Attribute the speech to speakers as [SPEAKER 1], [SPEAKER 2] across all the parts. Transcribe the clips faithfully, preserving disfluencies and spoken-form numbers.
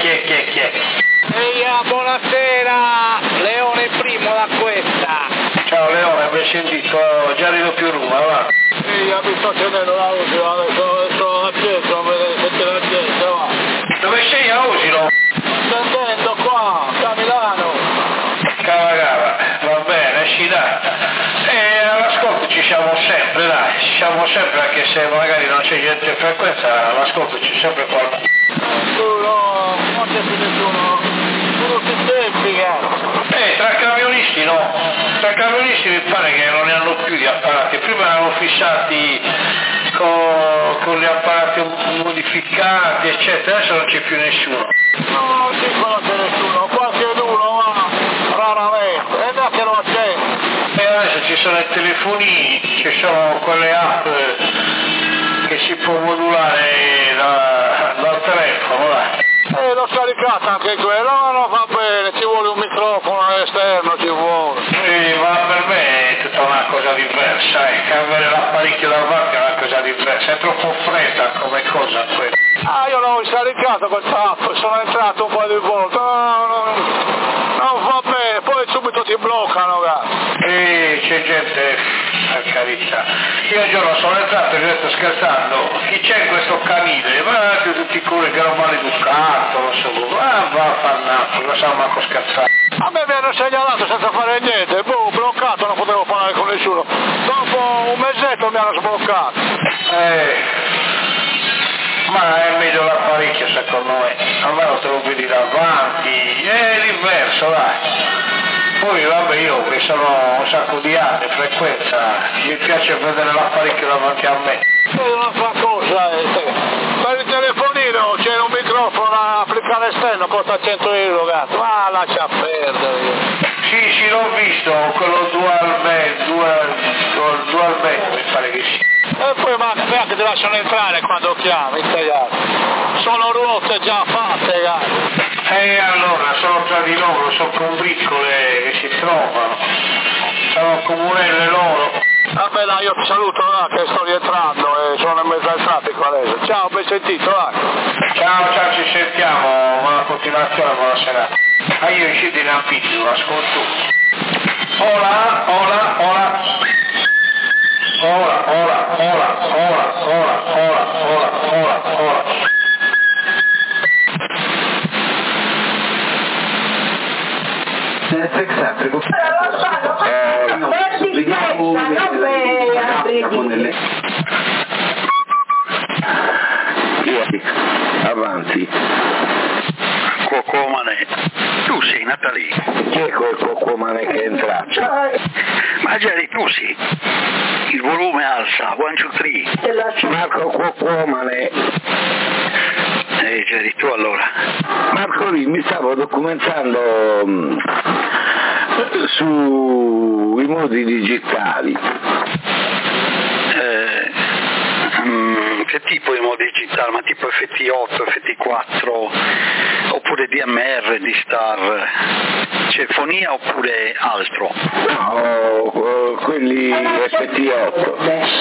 [SPEAKER 1] chi è, chi è, chi è?
[SPEAKER 2] Ehi, buonasera, Leone Primo da questa.
[SPEAKER 1] Ciao Leone, mi hai sentito, ho già arrivo più Roma, va?
[SPEAKER 2] Ehi, mi sto tenendo la voce, adesso sto acceso, non vedete sentire la gente, va.
[SPEAKER 1] Dove sei a Osilo?
[SPEAKER 2] Sto andando qua, a Milano.
[SPEAKER 1] Cava cava, va bene, ci dà. E all'ascolto ci siamo sempre, dai, ci siamo sempre, anche se magari non c'è gente in frequenza, all'ascolto c'è sempre qualcuno.
[SPEAKER 2] Tu no, non c'è più nessuno, sono tutti tempi, cazzo.
[SPEAKER 1] Eh, tra camionisti no, tra camionisti mi pare che non ne hanno più di apparati, prima erano fissati con, con gli apparati modificati, eccetera, adesso non c'è più nessuno.
[SPEAKER 2] No, non ci conosce nessuno, qualche uno, ma raramente, e neanche lo accende.
[SPEAKER 1] E adesso ci sono i telefonini, ci sono quelle app che si può modulare da, dal telefono, dai.
[SPEAKER 2] Eh, l'ho scaricata anche quella, ma non va bene, ci vuole un microfono esterno, ci vuole.
[SPEAKER 1] Sì, ma per me è tutta una cosa diversa, eh. Cambiare l'apparecchio da parte è una cosa diversa, è troppo fredda come cosa quella.
[SPEAKER 2] Ah, io l'ho scaricato questa app, sono entrato un po' di volte, no, no, non va bene, poi subito ti bloccano, cazzo.
[SPEAKER 1] E c'è gente, per carità. Io un giorno sono entrato e gli ho detto scherzando, chi c'è in questo canile? Ma più tutti quelli che erano maleducato, non so come, ah va a far nato, lo sa manco scherzare.
[SPEAKER 2] A me mi hanno segnalato senza fare niente, boh, bloccato, non potevo parlare con nessuno. Dopo un mesetto mi hanno sbloccato.
[SPEAKER 1] Eh, ma è meglio l'apparecchio secondo me, almeno te lo vedi davanti, è diverso dai. Poi vabbè, io che sono un sacco di anni, frequenza, mi piace vedere l'apparecchio davanti a me.
[SPEAKER 2] E un'altra cosa, eh, per il telefonino c'è un microfono da applicare esterno, costa cento euro, cazzo, ma lascia perdere.
[SPEAKER 1] Sì, sì, l'ho visto, quello dual band, dual, dual, dual band, mi pare che sia.
[SPEAKER 2] E poi ma neanche ti lasciano entrare quando chiami, spiegato. Sono ruote già fatte, cazzo.
[SPEAKER 1] E allora, sono tra di loro, sono combricole che si trovano, sono comunelle loro.
[SPEAKER 2] Vabbè dai, io ti saluto, là, che sto rientrando e sono in mezzo al traffico adesso. Ciao, ben sentito, dai.
[SPEAKER 1] Ciao, ciao, ci sentiamo, buona continuazione, buona serata. Ah, io uscito in ambito, ascolto. Hola, hola, hola. Hola, hola, hola, hola, hola, hola, hola, hola, hola.
[SPEAKER 3] Eccentrico.
[SPEAKER 4] Eh, no, vediamo avanti.
[SPEAKER 3] Cocomane, tu sei Natalì.
[SPEAKER 4] Chi è quel Cocomane che è entrato?
[SPEAKER 3] Ma già eri tu sì. Il volume alza, one, two, three.
[SPEAKER 4] Marco Cocomane.
[SPEAKER 3] Eh, già eri tu allora.
[SPEAKER 4] Marco lì mi stavo documentando mh, sui modi digitali.
[SPEAKER 3] Eh, um, che tipo di modi digitali? Ma tipo F T otto, F T quattro, oppure D M R, D-Star, cefonia oppure altro?
[SPEAKER 4] No, quelli F T otto.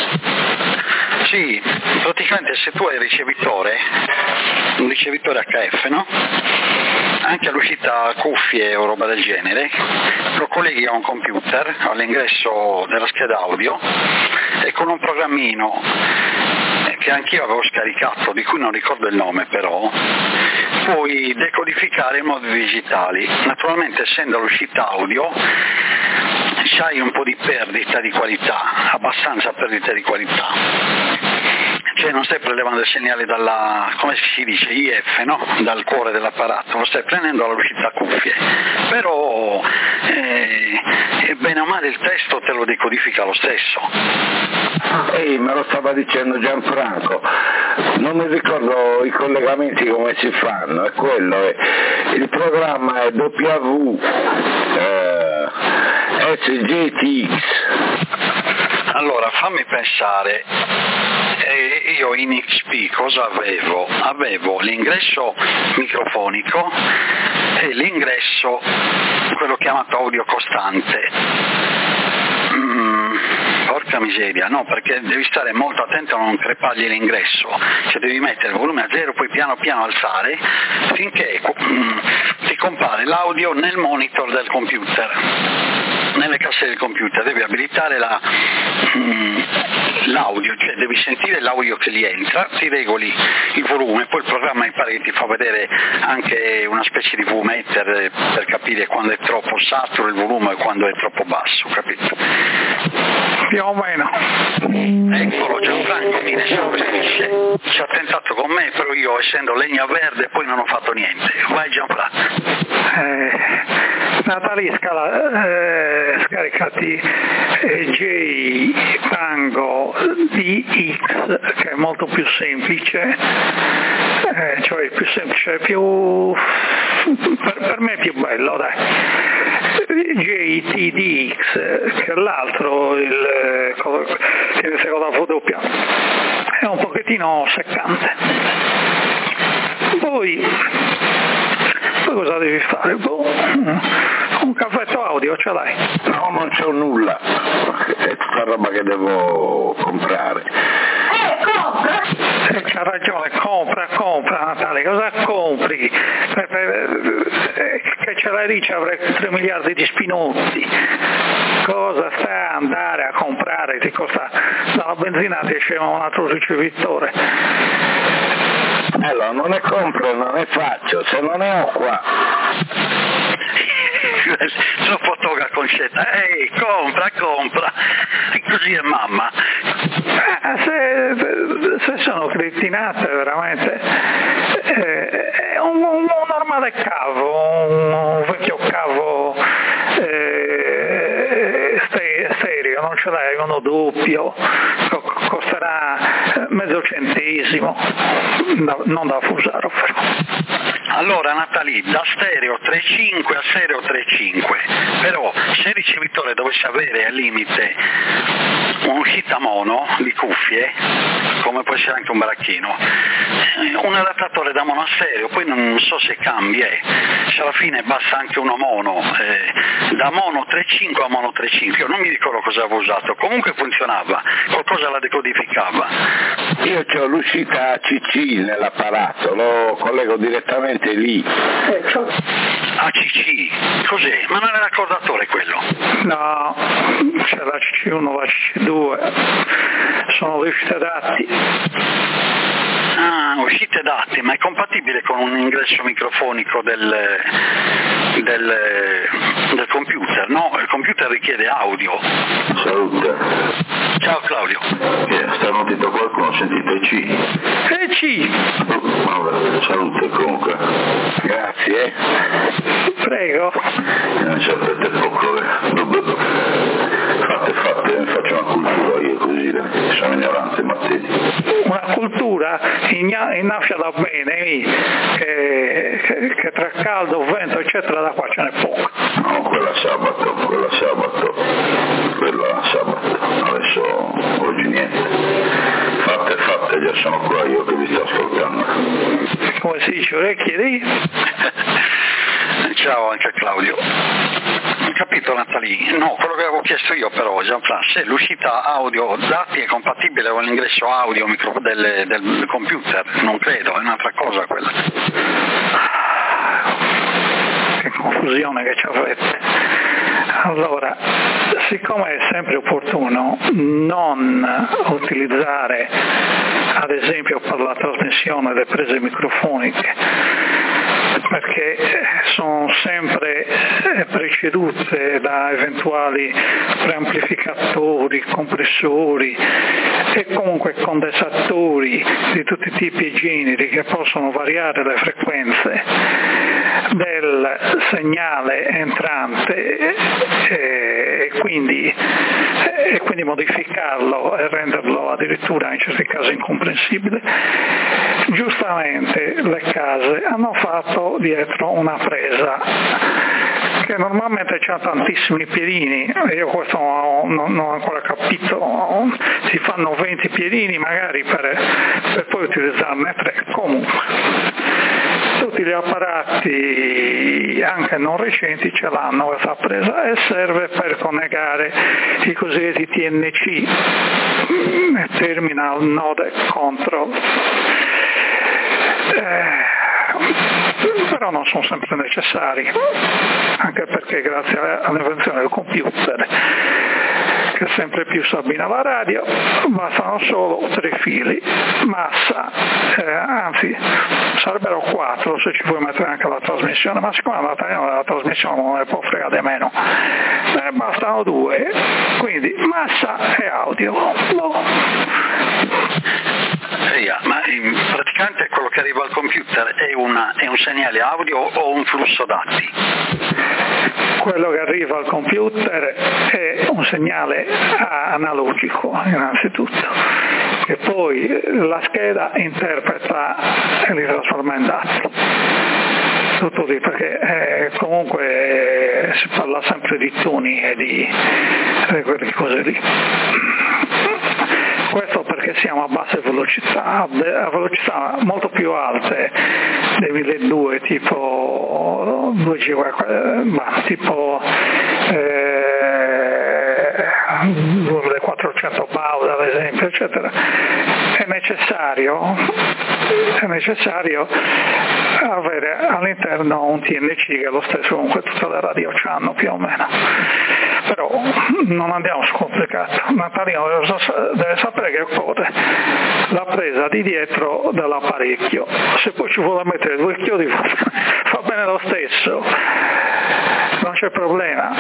[SPEAKER 3] Sì, praticamente se tu hai il ricevitore, un ricevitore H F, no? Anche all'uscita cuffie o roba del genere, lo colleghi a un computer all'ingresso della scheda audio e con un programmino che anch'io avevo scaricato, di cui non ricordo il nome però, puoi decodificare i modi digitali. Naturalmente essendo all'uscita audio c'hai un po' di perdita di qualità, abbastanza perdita di qualità. Cioè non stai prelevando il segnale dalla, come si dice, I F, no? Dal cuore dell'apparato, lo stai prendendo all'uscita cuffie, però eh, bene o male il testo te lo decodifica lo stesso.
[SPEAKER 4] Ehi, me lo stava dicendo Gianfranco, non mi ricordo i collegamenti come si fanno, è quello, è, il programma è W eh, S G T X.
[SPEAKER 3] Allora fammi pensare, eh, io in X P cosa avevo? Avevo l'ingresso microfonico e l'ingresso, quello chiamato audio costante. Mm, porca porca miseria, no, perché devi stare molto attento a non crepargli l'ingresso, cioè devi mettere il volume a zero, poi piano piano alzare finché mm, ti compare l'audio nel monitor del computer, nelle casse del computer, devi abilitare la, mm, l'audio, cioè devi sentire l'audio che gli entra, ti regoli il volume, poi il programma mi pare che ti fa vedere anche una specie di V-meter per capire quando è troppo saturo il volume e quando è troppo basso, capito?
[SPEAKER 2] Più o meno.
[SPEAKER 3] Eccolo, Gianfranco mi ne sostituisce, ci ha tentato con me, però io essendo legna verde poi non ho fatto niente. Vai Gianfranco.
[SPEAKER 2] Eh, Natalie scala, eh, scaricati eh, J Tango D X, che è molto più semplice, eh, cioè più semplice, più per, per me è più bello, dai. J T D X, che è l'altro, il che è con la V doppia, è un pochettino seccante. Poi poi cosa devi fare? Boh, un caffetto audio ce l'hai?
[SPEAKER 4] No, non c'ho nulla, è tutta roba che devo comprare.
[SPEAKER 2] Eh, compra! Eh, c'ha ragione, compra, compra Natale, cosa compri? Eh, eh, che ce l'hai lì, ci avrei tre miliardi di spinotti. Cosa sta a andare a comprare? Ti costa dalla benzina, ti esce un altro ricevitore.
[SPEAKER 4] Allora, non ne compro, non ne faccio, se non ne ho qua.
[SPEAKER 3] Sono fotogra concetta, ehi, compra, compra, e così è mamma.
[SPEAKER 2] Eh, se, se sono cretinate veramente, eh, è un, un, un normale cavo, un, un vecchio cavo eh, stereo, non ce l'hai uno doppio, costerà mezzo centesimo, non da Fusaro però.
[SPEAKER 3] Allora Natalie, da stereo tre virgola cinque a stereo tre virgola cinque, però se il ricevitore dovesse avere al limite un'uscita mono di cuffie, come può essere anche un baracchino, un adattatore da mono a stereo, poi non so se cambia, eh. Se alla fine basta anche uno mono, eh, da mono tre virgola cinque a mono tre virgola cinque, io non mi ricordo cosa avevo usato, comunque funzionava, qualcosa la decodificava.
[SPEAKER 4] Io ho l'uscita A C C nell'apparato, lo collego direttamente lì.
[SPEAKER 3] A C C? Cos'è? Ma non è raccordatore quello?
[SPEAKER 2] No, c'è l'A C C uno, l'A C C due, sono le uscite dati.
[SPEAKER 3] Ah, uscite dati, ma è compatibile con un ingresso microfonico del, del, del computer, no? Il computer richiede audio.
[SPEAKER 4] Salute.
[SPEAKER 3] Ciao Claudio.
[SPEAKER 4] Che starnutito qualcuno, ho sentito C.
[SPEAKER 2] E C.
[SPEAKER 4] Vabbè, salute comunque. Grazie.
[SPEAKER 2] Prego.
[SPEAKER 4] Non sapete poco, fate, fate, faccio una cultura io così, sono ignorante Mattei.
[SPEAKER 2] Una cultura innafia da bene, che, che, che tra caldo, vento eccetera da qua ce n'è poco.
[SPEAKER 4] No, quella sabato, quella sabato, quella sabato, adesso oggi niente. Fate, fate, già sono qua io che vi sto ascoltando.
[SPEAKER 2] Come si dice, orecchie lì?
[SPEAKER 3] Ciao anche a Claudio. Capito Natalie? No, quello che avevo chiesto io però, Gianfranco, se l'uscita audio dati è compatibile con l'ingresso audio micro del, del computer, non credo, è un'altra cosa quella.
[SPEAKER 2] Che confusione che ci avete. Allora, siccome è sempre opportuno non utilizzare, ad esempio per la trasmissione le prese microfoniche, perché sono sempre precedute da eventuali preamplificatori, compressori e comunque condensatori di tutti i tipi e generi che possono variare le frequenze del segnale entrante e quindi, e quindi modificarlo e renderlo addirittura in certi casi incomprensibile. Giustamente le case hanno fatto dietro una presa che normalmente c'ha tantissimi piedini, io questo non, non ho ancora capito, si fanno venti piedini magari per, per poi utilizzarne tre, comunque tutti gli apparati anche non recenti ce l'hanno questa presa e serve per collegare i cosiddetti T N C, Terminal Node Control. Eh, però non sono sempre necessari, anche perché grazie all'invenzione del computer che sempre più si abbina alla radio, bastano solo tre fili, massa, eh, anzi sarebbero quattro se ci puoi mettere anche la trasmissione, ma siccome la, la trasmissione non ne può fregare meno, eh, bastano due, quindi massa e audio. Boh.
[SPEAKER 3] Yeah, ma praticamente quello che arriva al computer è, una, è un segnale audio o un flusso dati?
[SPEAKER 2] Quello che arriva al computer è un segnale analogico innanzitutto, e poi la scheda interpreta e li trasforma in dati. Tutto lì, perché eh, comunque eh, si parla sempre di tuning e di, di quelle cose lì. Questo perché siamo a basse velocità, a velocità molto più alte dei milleduecento, tipo due G, ma tipo eh, duemilaquattrocento baud ad esempio, eccetera. È necessario, è necessario avere all'interno un T N C che è lo stesso comunque tutte le radio hanno più o meno. Però non andiamo scomplicato. Natalino deve sapere che occorre la presa di dietro dell'apparecchio, se poi ci vuole mettere due chiodi fa bene lo stesso, non c'è problema.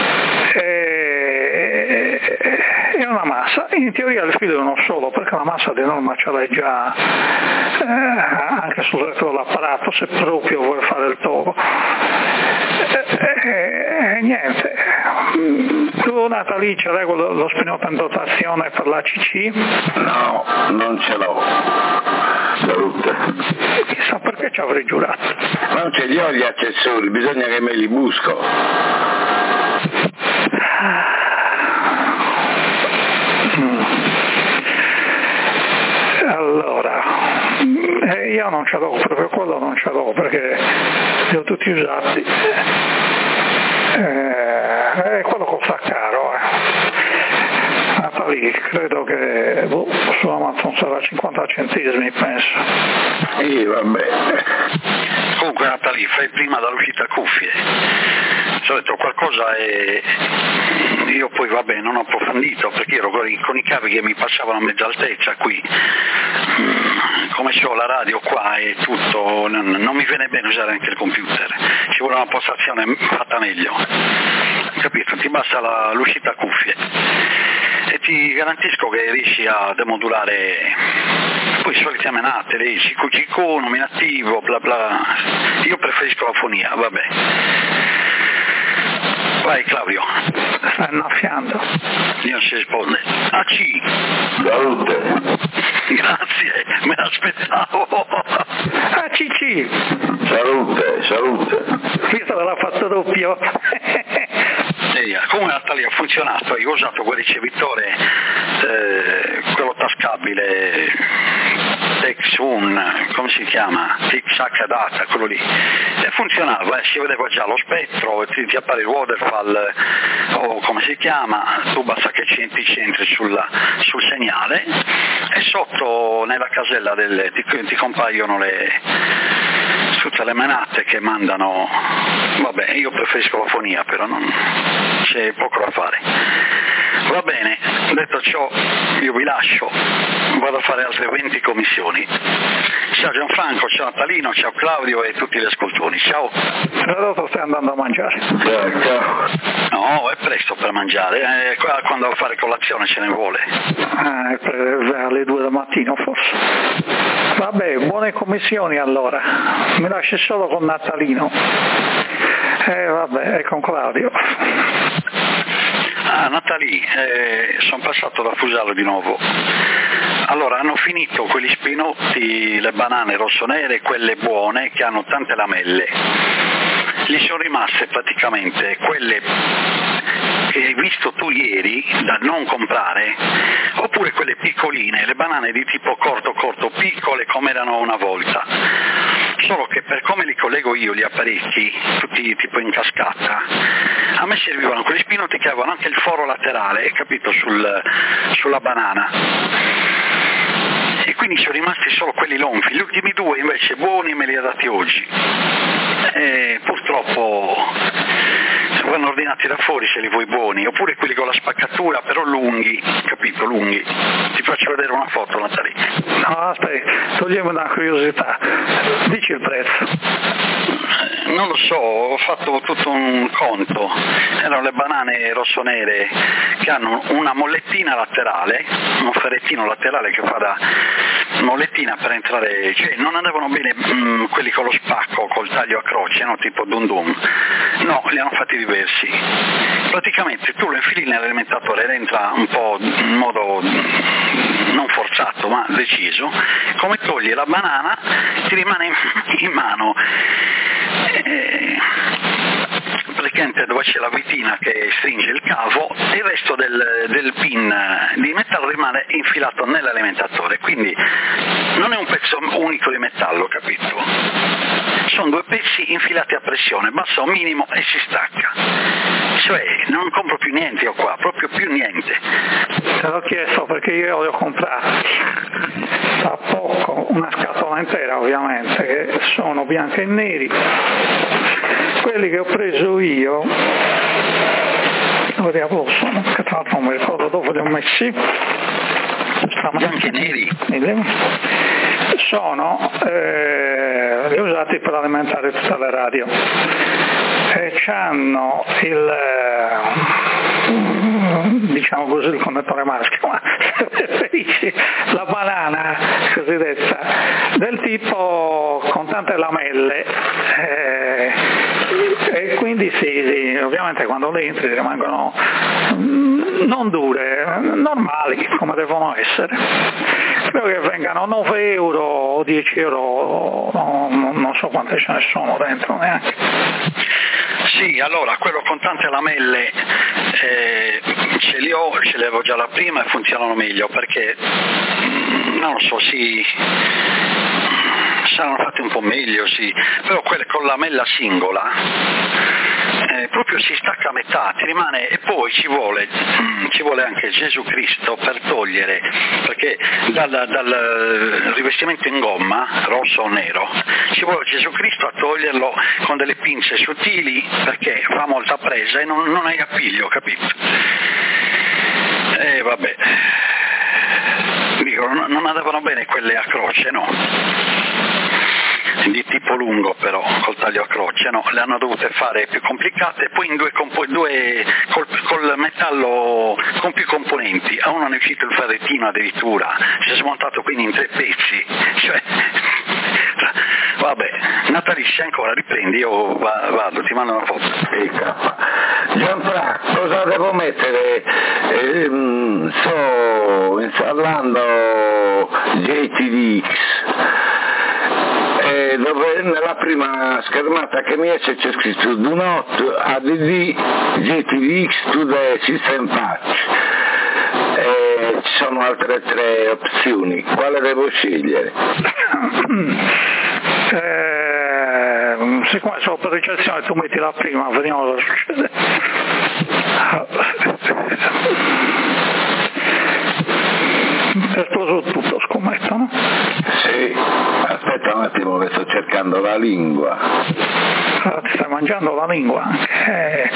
[SPEAKER 2] È una massa, in teoria il filo è uno solo, perché la massa di norma ce l'hai già eh, anche sul retro dell'apparato se proprio vuoi fare il topo. E, e, e niente, tu Natalì ce l'hai lo, lo spinotto in dotazione per la C C?
[SPEAKER 4] No, non ce l'ho. Salute.
[SPEAKER 2] Chissà perché ci avrei giurato.
[SPEAKER 4] Non ce li ho gli accessori, bisogna che me li busco.
[SPEAKER 2] Allora, eh, io non ce l'ho, proprio quello non ce l'ho perché li ho tutti usati. Eh, eh, quello costa caro. Eh. Natalì, credo che boh, su Amazon sarà cinquanta centesimi, penso.
[SPEAKER 4] Sì, vabbè.
[SPEAKER 3] Comunque Natalì, fai prima dall'uscita cuffie. Ci ho detto qualcosa e io poi vabbè non ho approfondito perché ero con i, con i cavi che mi passavano a mezza altezza qui, come c'ho la radio qua e tutto, non, non mi viene bene usare anche il computer, ci vuole una postazione fatta meglio, capito? Ti basta la, l'uscita cuffie e ti garantisco che riesci a demodulare poi solite menate, le C Q G Q, nominativo, bla bla. Io preferisco la fonia, vabbè. Vai Claudio.
[SPEAKER 2] Stai annaffiando.
[SPEAKER 3] Io non si risponde. A C.
[SPEAKER 4] Salute.
[SPEAKER 3] Grazie, me l'aspettavo.
[SPEAKER 2] A C C.
[SPEAKER 4] Salute, salute.
[SPEAKER 2] Visto che l'ha fatto doppio.
[SPEAKER 3] Come Natalia ha funzionato, io ho usato quel ricevitore, eh, quello tascabile, Texun, come si chiama? X-H Data, quello lì, e funzionava, eh, si vedeva già lo spettro, ti, ti appare il waterfall, o come si chiama, tu basta che ci entri, ci entri sulla, sul segnale, e sotto nella casella delle, ti, ti compaiono le tutte le menate che mandano, vabbè io preferisco la fonia però non c'è poco da fare. Va bene, detto ciò io vi lascio, vado a fare altre venti commissioni. Ciao Gianfranco, ciao Natalino, ciao Claudio e tutti gli ascoltatori, ciao.
[SPEAKER 2] Adesso stai andando a mangiare.
[SPEAKER 4] Ciao, ciao.
[SPEAKER 3] No, è presto per mangiare, eh, quando devo fare colazione ce ne vuole.
[SPEAKER 2] Ah, è per alle due del mattino forse. Vabbè, buone commissioni allora, mi lasci solo con Natalino. Eh vabbè, e con Claudio.
[SPEAKER 3] Ah, Natalì, eh, sono passato da Fusaro di nuovo. Allora, hanno finito quegli spinotti, le banane rossonere, quelle buone che hanno tante lamelle. Gli sono rimaste praticamente quelle che hai visto tu ieri da non comprare, oppure quelle piccoline, le banane di tipo corto corto, piccole come erano una volta. solo che per come li collego io gli apparecchi, tutti tipo in cascata, a me servivano quegli spinotti che avevano anche il foro laterale, capito, sul, sulla banana, e quindi sono rimasti solo quelli lonfi. Gli ultimi due invece buoni me li ha dati oggi, e purtroppo vanno ordinati da fuori se li vuoi buoni, oppure quelli con la spaccatura però lunghi, capito, lunghi. Ti faccio vedere una foto, Natalia.
[SPEAKER 2] No, aspetta, togliamo una curiosità, dici il prezzo.
[SPEAKER 3] Non lo so, ho fatto tutto un conto, erano le banane rossonere che hanno una mollettina laterale, un ferrettino laterale che fa da mollettina per entrare, cioè non andavano bene mh, quelli con lo spacco, col taglio a croce, no? Tipo dun dun, no, li hanno fatti diversi. Praticamente tu lo infili nell'alimentatore ed entra un po' in modo non forzato ma deciso, come togli la banana ti rimane in, in mano. Eh, praticamente dove c'è la vitina che stringe il cavo e il resto del, del pin di metallo rimane infilato nell'alimentatore, quindi non è un pezzo unico di metallo, capito? Sono due pezzi infilati a pressione, basta un minimo e si stacca. Cioè non compro più niente io qua, proprio più niente.
[SPEAKER 2] Te l'ho chiesto perché io li ho comprati da poco, una scatola intera ovviamente, che sono bianchi e neri. Quelli che ho preso io, dove diavolo sono? Che tra l'altro non mi ricordo dove li ho messi.
[SPEAKER 3] Bianchi e neri?
[SPEAKER 2] Sono eh, li ho usati per alimentare tutte le radio e c'hanno il diciamo così il connettore maschio, ma se preferisci la banana cosiddetta del tipo con tante lamelle, eh, e quindi sì, sì, ovviamente quando le entri rimangono non dure, normali come devono essere. Credo che vengano nove euro o dieci euro, no, non so quante ce ne sono dentro neanche.
[SPEAKER 3] Sì, allora quello con tante lamelle eh, ce li ho, ce le avevo già la prima e funzionano meglio perché non lo so, sì, saranno fatti un po' meglio, sì, però quelle con lamella singola eh, proprio si stacca a metà, ti rimane, e poi ci vuole, ci vuole anche Gesù Cristo per togliere, perché dal, dal rivestimento in gomma, rosso o nero, ci vuole Gesù Cristo a toglierlo con delle pinze sottili perché fa molta presa e non, non hai appiglio, capito? E vabbè, dico, non andavano bene quelle a croce, no? Di tipo lungo però, col taglio a croce, no, le hanno dovute fare più complicate, poi in due, compo- due col, col metallo con più componenti, a uno ne è uscito il ferrettino addirittura, si è smontato quindi in tre pezzi, cioè, vabbè, Natalizia ancora, riprendi, io vado, ti mando una foto.
[SPEAKER 4] Gianfranco, cosa devo mettere? Eh, sto installando J T D X. Eh, dove nella prima schermata che mi esce c'è scritto Do not add J T D X to the system patch. Eh, ci sono altre tre opzioni, quale devo scegliere?
[SPEAKER 2] Eh, siccome sono per ricezione tu metti la prima, vediamo cosa succede. È esploso tutto, scommetto, no?
[SPEAKER 4] Sì, aspetta un attimo che sto cercando la lingua.
[SPEAKER 2] Ah, ti stai mangiando la lingua anche.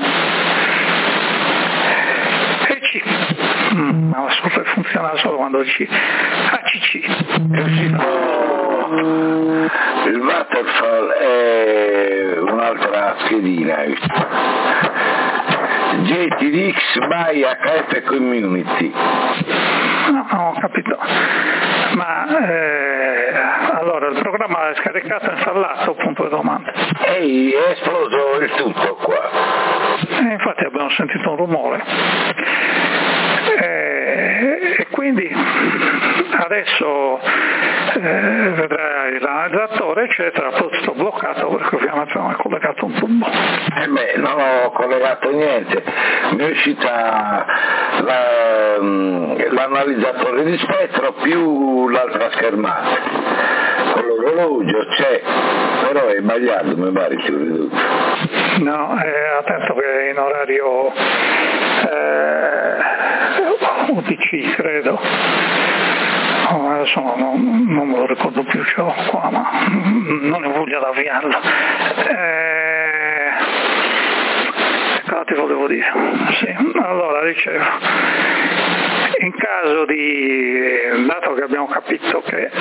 [SPEAKER 2] E C. Mm, ma la software funziona solo quando C. A C C. È uscito.
[SPEAKER 4] Oh, il waterfall è un'altra schedina. J T D X by H F Community.
[SPEAKER 2] No, no, ho capito. Ma eh, allora il programma è scaricato e installato, punto di domanda.
[SPEAKER 4] Ehi, è esploso il tutto qua.
[SPEAKER 2] E infatti abbiamo sentito un rumore. E, e quindi adesso eh, vedrai l'analizzatore eccetera, poi sto bloccato perché ovviamente non è collegato un tubo.
[SPEAKER 4] Eh beh, non ho collegato niente, mi è uscita la, l'analizzatore di spettro più l'altra schermata, quello l'orologio c'è, però è sbagliato, mi pare che ho ridotto.
[SPEAKER 2] No, eh, attento che è in orario eh, U T C, credo. Oh, adesso non, non me lo ricordo più, ce l'ho qua, ma non ho voglia di avviarlo. Eh, cosa ti volevo dire? Sì, allora dicevo, in caso di, dato che abbiamo capito che eh,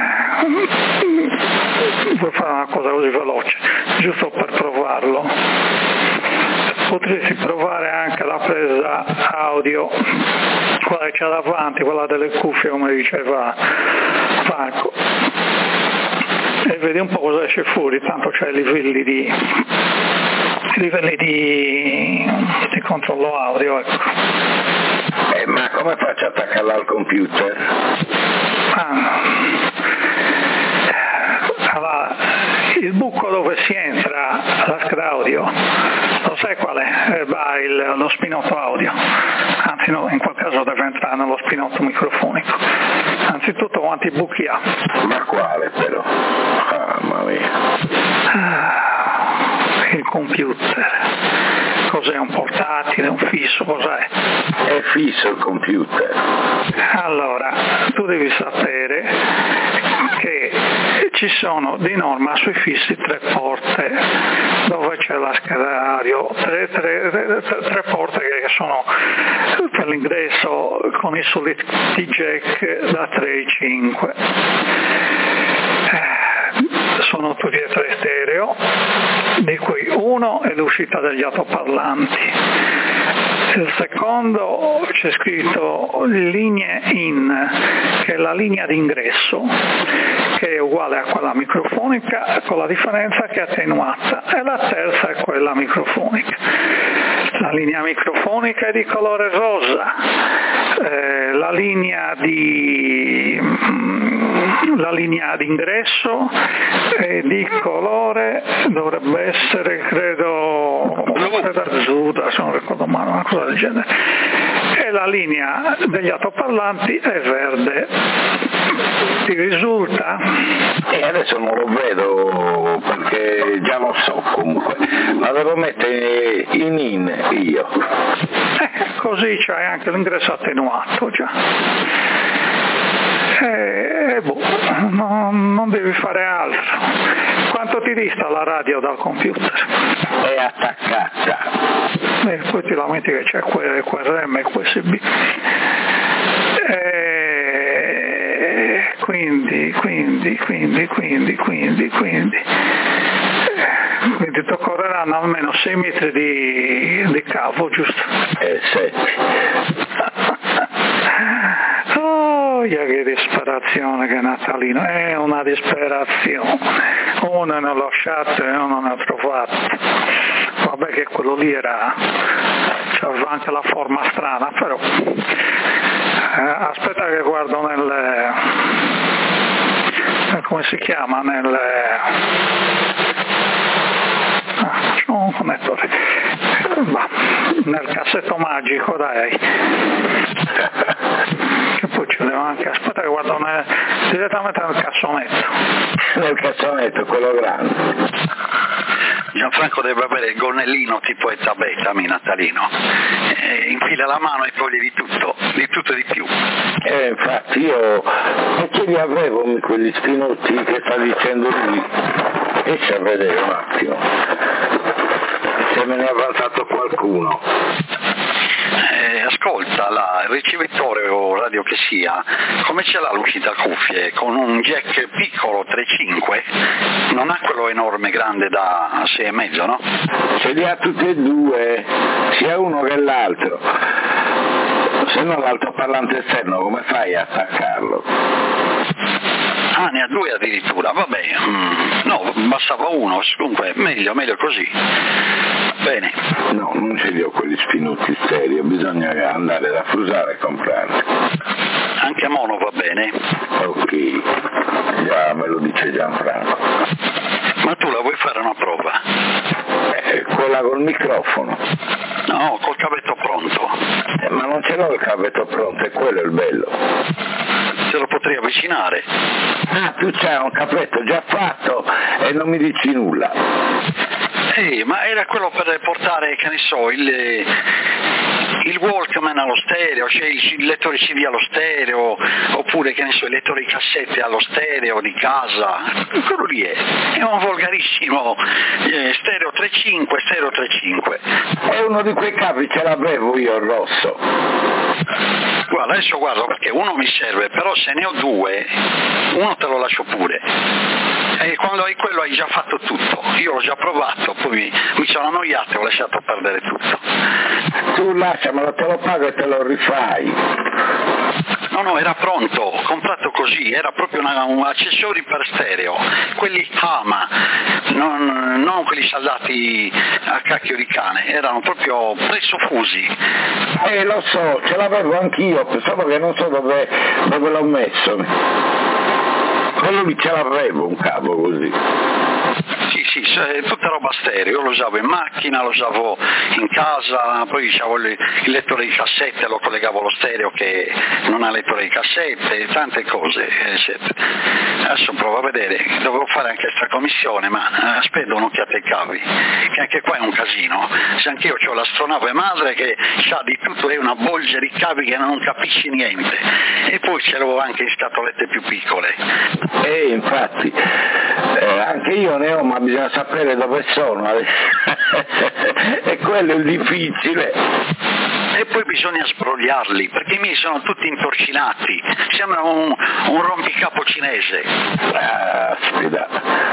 [SPEAKER 2] vuoi fare una cosa così veloce, giusto per provarlo, potresti provare anche la presa audio, quella che c'è davanti, quella delle cuffie come diceva Franco, e vedi un po' cosa esce fuori, tanto c'è livelli di livelli di, di controllo audio, ecco.
[SPEAKER 4] Eh, ma come faccio ad attaccarla al computer?
[SPEAKER 2] Ah, allora, il buco dove si entra la scheda audio, lo sai qual è? Eh, va il, lo spinotto audio, anzi no, in quel caso deve entrare nello spinotto microfonico. Anzitutto quanti buchi ha?
[SPEAKER 4] Ma quale però? Ah, mamma mia.
[SPEAKER 2] Ah, il computer. Cos'è, un portatile, un fisso, cos'è?
[SPEAKER 4] È fisso il computer.
[SPEAKER 2] Allora, tu devi sapere che ci sono di norma sui fissi tre porte dove c'è la scheda audio, tre, tre, tre, tre porte che sono per l'ingresso con i soliti jack da tre ai cinque. Sono tutti e tre stereo, di cui uno è l'uscita degli altoparlanti, il secondo c'è scritto linee in, che è la linea d'ingresso, che è uguale a quella microfonica con la differenza che è attenuata, e la terza è quella microfonica. La linea microfonica è di colore rosa, eh, la linea di la linea d'ingresso è di colore, dovrebbe essere credo, credo azzurra, se non ricordo male, una cosa del genere, e la linea degli altoparlanti è verde. Ti risulta?
[SPEAKER 4] E adesso non lo vedo perché già lo so comunque, ma devo mettere in in io.
[SPEAKER 2] Eh, così c'hai anche l'ingresso attenuato già. E eh, boh, non, non devi fare altro. Quanto ti dista la radio dal computer?
[SPEAKER 4] È attaccata.
[SPEAKER 2] E poi ti lamenti che c'è quel, quel RAM e quel U S B. E quindi, quindi, quindi, quindi, quindi, quindi, quindi ti occorreranno almeno sei metri di, di cavo, giusto?
[SPEAKER 4] Eh, senti.
[SPEAKER 2] Oh, che disperazione che è Natalino, è una disperazione, uno ne ho lasciato e uno ne ho trovato. Vabbè che quello lì era, c'aveva anche la forma strana, però eh, aspetta che guardo nel, come si chiama, nel ah, c'ho un connettore, bah, nel cassetto magico, dai. Che poi ci devo anche, aspetta che guardo nel, direttamente nel cassonetto.
[SPEAKER 4] Nel cassonetto, quello grande.
[SPEAKER 3] Gianfranco deve avere il gonnellino tipo Eta Betami Natalino, e infila la mano e toglie di tutto, di tutto e di più.
[SPEAKER 4] Eh, infatti io, perché li avrei come quegli spinotti che sta dicendo lui? Esci a vedere un attimo, se me ne è avanzato qualcuno.
[SPEAKER 3] Eh, ascolta, la, il ricevitore o radio che sia, come ce l'ha l'uscita cuffie? Con un jack piccolo tre virgola cinque? Non ha quello enorme grande da sei e mezzo, no?
[SPEAKER 4] Ce li ha tutti e due, sia uno che l'altro. Se no l'altoparlante esterno come fai a attaccarlo?
[SPEAKER 3] Ah, ne ha due addirittura, vabbè, mm, no, bastava uno, comunque meglio, meglio così. Bene.
[SPEAKER 4] No, non ce li ho quegli spinuti stereo, bisogna andare da Fusare e comprarli.
[SPEAKER 3] Anche a mono va bene?
[SPEAKER 4] Ok, già me lo dice Gianfranco.
[SPEAKER 3] Ma tu la vuoi fare una prova?
[SPEAKER 4] Eh, quella col microfono.
[SPEAKER 3] No, col cavetto pronto.
[SPEAKER 4] Eh, ma non ce l'ho il cavetto pronto, è quello il bello.
[SPEAKER 3] te lo potrei avvicinare.
[SPEAKER 4] Ah, tu c'hai un capretto già fatto e non mi dici nulla.
[SPEAKER 3] Eh, ma era quello per portare, che ne so, il, il Walkman allo stereo, cioè il lettore C D allo stereo, oppure, che ne so, il lettore di cassette allo stereo di casa. Quello lì è, è un volgarissimo eh, stereo tre cinque, stereo tre cinque.
[SPEAKER 4] E uno di quei capi ce l'avevo io, il rosso.
[SPEAKER 3] Guarda, adesso guardo, perché uno mi serve, però se ne ho due, uno te lo lascio pure. E quando hai quello hai già fatto tutto, io l'ho già provato, poi mi, mi sono annoiato e ho lasciato perdere tutto.
[SPEAKER 4] Tu lasciamelo, te lo pago e te lo rifai.
[SPEAKER 3] No, no, era pronto, ho comprato così, era proprio una, un accessori per stereo, quelli Hama, non, non quelli saldati a cacchio di cane, erano proprio presso fusi.
[SPEAKER 4] Eh, lo so, ce l'avevo anch'io, pensavo che non so dove, dove l'ho messo. Quello lì ce l'avevo, un cavo così.
[SPEAKER 3] Sì, sì, tutta roba stereo, io lo usavo in macchina, lo usavo in casa, poi diciamo il lettore di cassette, lo collegavo allo stereo che non ha lettore di cassette, tante cose, eccetera. Adesso provo a vedere, dovevo fare anche questa commissione, ma aspetta un'occhiata ai cavi, che anche qua è un casino. Se anch'io ho l'astronave madre che ha di tutto, è una bolgia di cavi che non capisci niente, e poi ce l'avevo anche in scatolette più piccole.
[SPEAKER 4] Eh, infatti, eh, anche io ne ho, ma bisogna sapere dove sono, e quello è il difficile.
[SPEAKER 3] E poi bisogna sbrogliarli, perché i miei sono tutti intorcinati, sembra un, un rompicapo cinese.
[SPEAKER 4] Ah, aspetta.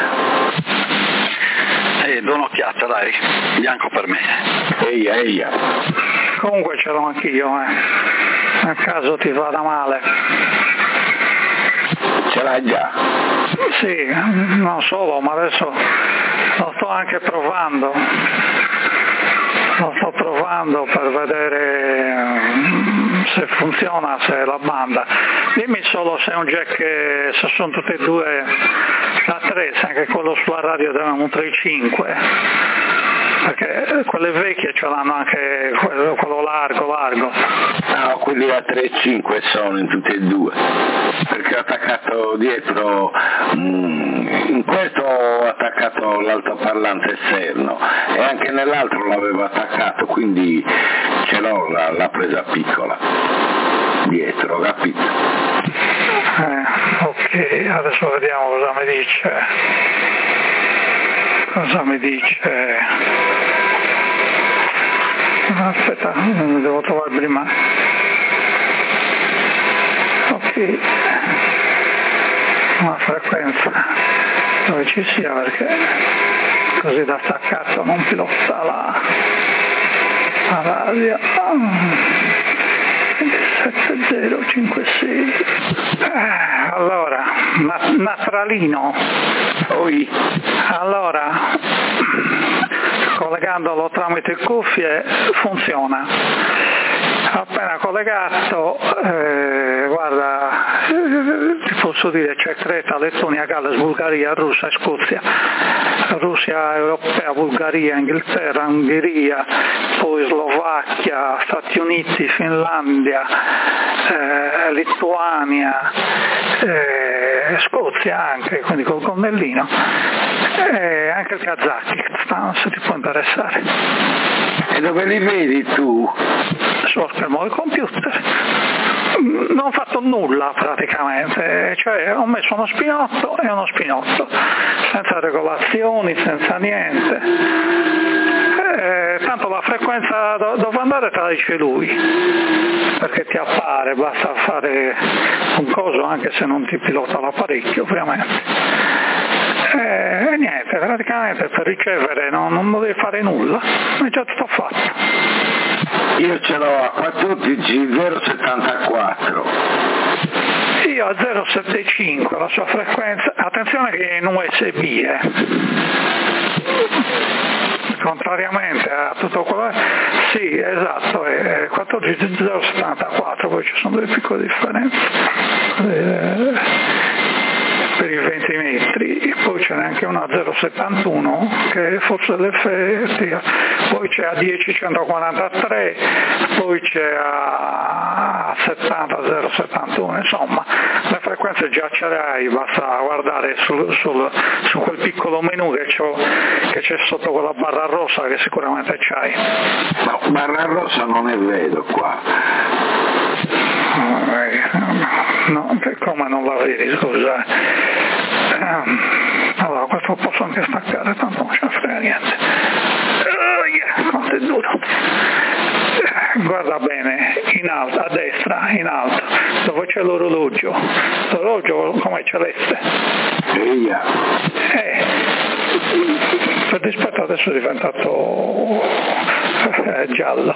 [SPEAKER 3] E do un'occhiata, dai, bianco per me.
[SPEAKER 4] Eia, eia.
[SPEAKER 2] Comunque ce l'ho anch'io, eh. Nel caso ti vada male.
[SPEAKER 4] Ce l'hai già?
[SPEAKER 2] Sì, non solo, ma adesso lo sto anche provando. Lo sto provando per vedere se funziona, se la banda. Dimmi solo se è un jack, se sono tutte e due da tre, se anche quello sulla radio deve un tre cinque. Perché quelle vecchie ce l'hanno anche quello, quello largo, largo.
[SPEAKER 4] No, quelli da tre cinque sono in tutte e due, perché ho attaccato dietro, mm, in questo ho attaccato l'altoparlante esterno e anche nell'altro l'avevo attaccato, quindi ce l'ho la, la presa piccola dietro, capito?
[SPEAKER 2] Eh, ok, adesso vediamo cosa mi dice. Cosa mi dice? Aspetta, devo trovare prima. Ok, una frequenza dove ci sia, perché così da staccato non pilotta la, la radio. sette zero cinque sei. Eh, allora, Natralino.
[SPEAKER 4] Poi,
[SPEAKER 2] allora, collegandolo tramite cuffie funziona. Appena collegato, eh, guarda, eh, ti posso dire c'è Creta, Lettonia, Galles, Bulgaria, Russia, Scozia, Russia europea, Bulgaria, Inghilterra, Ungheria, poi Slovacchia, Stati Uniti, Finlandia, eh, Lituania, eh, Scozia anche, quindi col gonnellino, e anche il Kazakistan, se ti può interessare.
[SPEAKER 4] E dove li vedi tu?
[SPEAKER 2] Sullo schermo del computer. Non ho fatto nulla praticamente, cioè ho messo uno spinotto e uno spinotto, senza regolazioni, senza niente. Eh, tanto la frequenza do- dove andare te la dice lui, perché ti appare, basta fare un coso anche se non ti pilota l'apparecchio ovviamente. E eh, niente, praticamente per ricevere non, non devi fare nulla, è già tutto fatto.
[SPEAKER 4] Io ce l'ho a quattordici zero settantaquattro.
[SPEAKER 2] Io a zero settantacinque, la sua frequenza, attenzione che è in U S B, eh. Contrariamente a tutto quello, sì, esatto, è quattordici zero settantaquattro, poi ci sono delle piccole differenze. Eh, per i venti metri, poi ce n'è anche una a zero virgola settantuno che forse l'effetti, poi c'è a dieci centoquarantatré, poi c'è a settanta zero virgola settantuno, insomma le frequenze già ce le hai, basta guardare sul, sul, su quel piccolo menu che, che c'è sotto quella barra rossa che sicuramente c'hai.
[SPEAKER 4] No, barra rossa non è vedo qua.
[SPEAKER 2] No, come non la vedi, scusa. Allora, questo posso anche staccare, tanto non ce ne frega niente. Oh, yeah, quanto è duro. Guarda bene, in alto, a destra, in alto, dove c'è l'orologio. L'orologio come celeste.
[SPEAKER 4] Eia.
[SPEAKER 2] Eh, per dispetto adesso è diventato eh, giallo.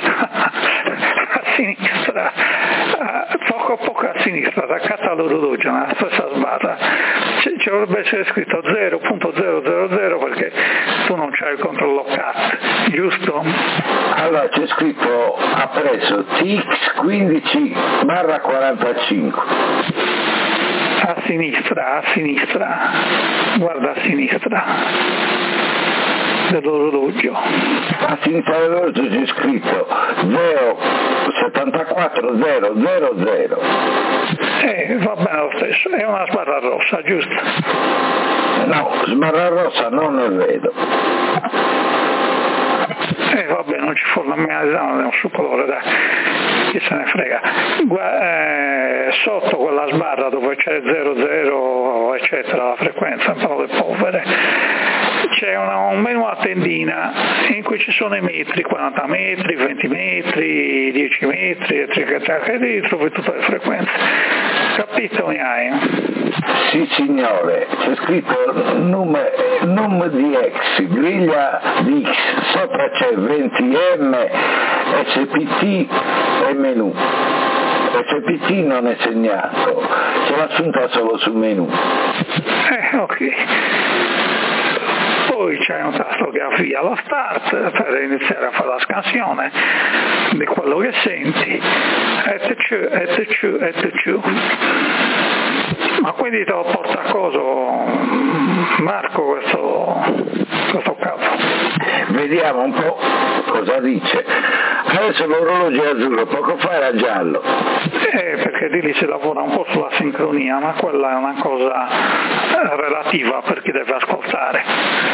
[SPEAKER 2] A sinistra, eh, poco poco a sinistra, attaccata all'orologio, nella stessa sbarra, ci, ci dovrebbe essere scritto zero virgola zero zero zero perché tu non c'hai il controllo C A T, giusto?
[SPEAKER 4] Allora c'è scritto appresso T X quindici barra quarantacinque.
[SPEAKER 2] A sinistra, a sinistra, guarda a sinistra dell'orologio.
[SPEAKER 4] A sinistra dell'orologio c'è scritto zero settantaquattro zero zero zero.
[SPEAKER 2] Eh, va bene lo stesso, è una sbarra rossa, giusto?
[SPEAKER 4] No, sbarra rossa non ne vedo.
[SPEAKER 2] Eh vabbè, non ci formalizziamo sul colore, dai, chi se ne frega. Gua- eh, sotto quella sbarra dove c'è zero zero eccetera, la frequenza, parole povere, c'è una, un menu a tendina in cui ci sono i metri, quaranta metri, venti metri, dieci metri, eccetera, e lì trovi tutte le frequenze. Capito mi hai?
[SPEAKER 4] Sì signore, c'è scritto num, num di X, griglia di X, sopra c'è venti M, S P T e menu. S P T non è segnato, c'è l'assunta solo sul menu.
[SPEAKER 2] Eh, ok. Poi c'è un tasto che avvia lo start per iniziare a fare la scansione di quello che senti, etc, etc, etc. Ma quindi te lo porta a coso, Marco, questo, questo caso?
[SPEAKER 4] Vediamo un po' cosa dice. Adesso l'orologio è azzurro, poco fa era giallo.
[SPEAKER 2] Eh, perché di lì si lavora un po' sulla sincronia, ma quella è una cosa relativa per chi deve ascoltare.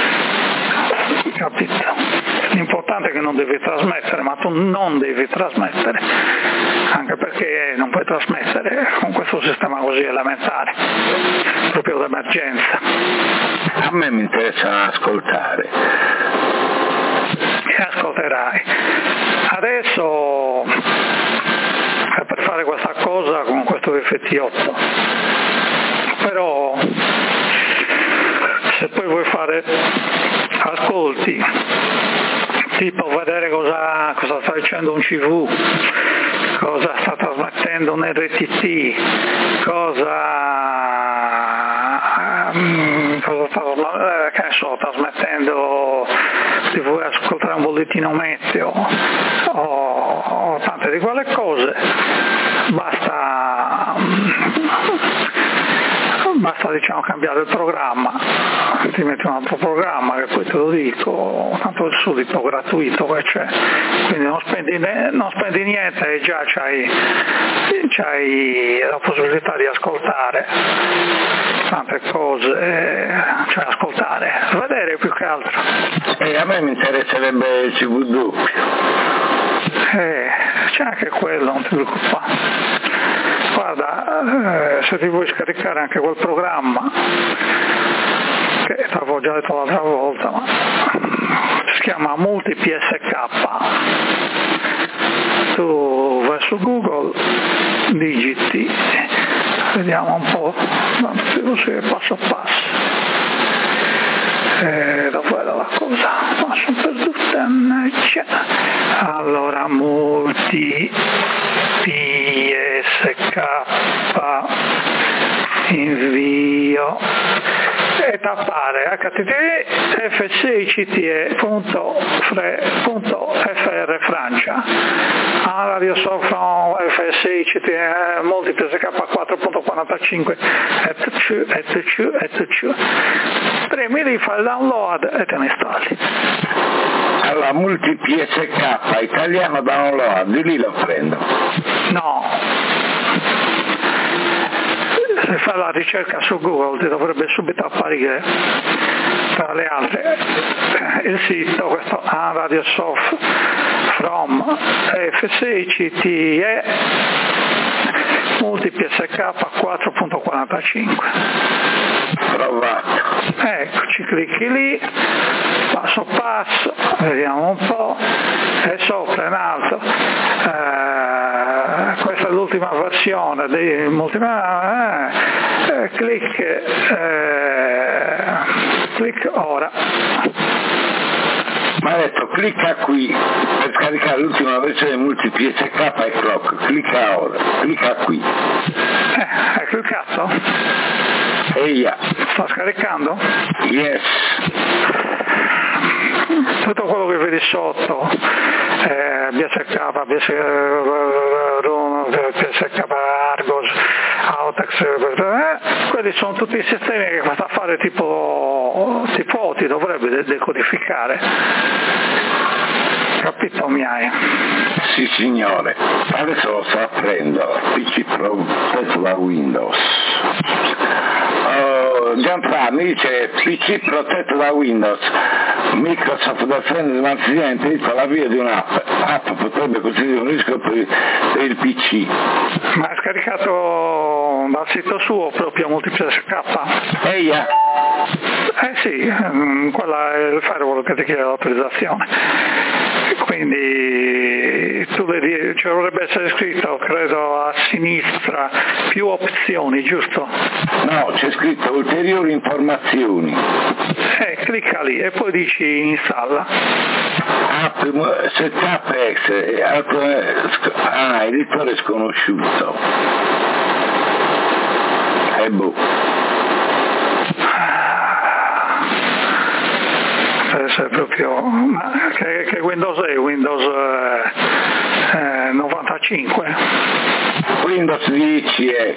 [SPEAKER 2] Capito? L'importante è che non devi trasmettere, ma tu non devi trasmettere, anche perché non puoi trasmettere con questo sistema così elementare, proprio d'emergenza.
[SPEAKER 4] A me mi interessa ascoltare.
[SPEAKER 2] E ascolterai. Adesso è per fare questa cosa con questo F T otto, però se poi vuoi fare ascolti, tipo vedere cosa, cosa sta dicendo un C V, cosa sta trasmettendo un R T T, cosa, um, cosa sta eh, che so, trasmettendo, se vuoi ascoltare un bollettino meteo o, o tante di quelle cose, basta basta diciamo cambiare il programma, ti metti un altro programma che poi te lo dico, tanto il suddito gratuito che c'è, quindi non spendi, non spendi niente e già c'hai, c'hai la possibilità di ascoltare tante cose, cioè ascoltare, vedere più che altro.
[SPEAKER 4] E a me mi interesserebbe il C V doppio.
[SPEAKER 2] Eh, c'è anche quello, non ti preoccupare. Guarda, eh, se ti vuoi scaricare anche quel programma, che te l'avevo già detto l'altra volta, ma si chiama Multi P S K. Tu vai su Google, digiti, vediamo un po', così passo passo. Eh, dov'è la cosa? Ma sono perduta, mannaggia. Allora, Multi P S K, invio e tappare H T T P F C I C T E punto F R Francia a Radio Soft F C I C T E multi P S K quattro punto quarantacinque et c et c et c premi lì, fai il download e te ne installi.
[SPEAKER 4] Allora, multi P S K italiano download, di lì lo prendo.
[SPEAKER 2] No, se fai la ricerca su Google ti dovrebbe subito apparire tra le altre il sito, questo a Radio Soft from F C I C T E multi P S K quattro punto quarantacinque.
[SPEAKER 4] Provato.
[SPEAKER 2] Ecco, ci clicchi lì, passo passo, vediamo un po', e sopra in alto, eh, questa è l'ultima versione, di multimediale, eh, eh, clic, eh, clic ora.
[SPEAKER 4] Ma ha detto clicca qui per scaricare l'ultima versione multi P S K e clock, clicca ora, clicca qui.
[SPEAKER 2] Eh, hai cliccato?
[SPEAKER 4] Eia.
[SPEAKER 2] Sta scaricando?
[SPEAKER 4] Yes.
[SPEAKER 2] Tutto quello che vedi sotto, eh, B S K, B S K Argos, Autex, eh, quelli sono tutti i sistemi che questo affare tipo, tipo ti dovrebbe decodificare. Capito mi hai?
[SPEAKER 4] Sì signore, adesso lo sto aprendo, P C protetto da Windows. Uh, Gianfranco mi dice P C protetto da Windows, Microsoft Defender mantiene inserito l'avvio di un'app, app potrebbe costituire un rischio per, per il P C.
[SPEAKER 2] Ma è scaricato dal sito suo proprio multi P S K?
[SPEAKER 4] Eia!
[SPEAKER 2] Eh sì, quella è il firewall che ti chiede l'autorizzazione. Quindi tu vedi, ci dovrebbe essere scritto, credo a sinistra, più opzioni, giusto?
[SPEAKER 4] No, c'è scritto ulteriori informazioni.
[SPEAKER 2] Eh, clicca lì e poi dici installa.
[SPEAKER 4] App, setup ex, ah, editore sconosciuto. E boh.
[SPEAKER 2] Essere proprio, ma che, che Windows è? Windows eh, eh, novantacinque?
[SPEAKER 4] Windows dieci è.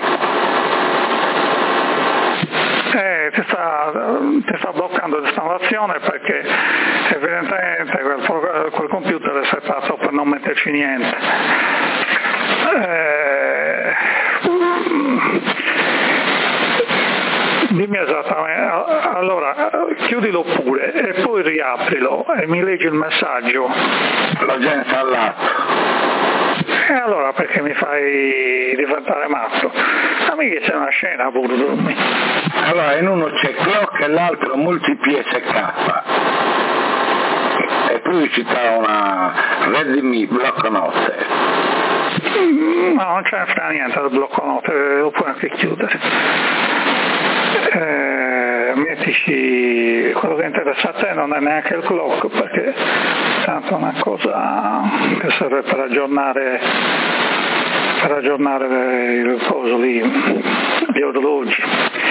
[SPEAKER 2] Eh, ti, sta, ti sta bloccando l'installazione perché evidentemente quel, quel computer è settato per non metterci niente. Eh, Dimmi esattamente, allora chiudilo pure e poi riaprilo e mi leggi il messaggio.
[SPEAKER 4] L'ho già installato.
[SPEAKER 2] E allora perché mi fai diventare matto? Ma mica c'è una scena pure dormi.
[SPEAKER 4] Allora in uno c'è clock e l'altro multi P S K. E poi ci sta una Readme blocco notte.
[SPEAKER 2] No, non c'è frega niente del blocco notte, lo puoi anche chiudere. Eh, mettici quello che interessa a te, non è neanche il clock perché tanto è una cosa che serve per aggiornare per aggiornare il coso lì, gli orologi.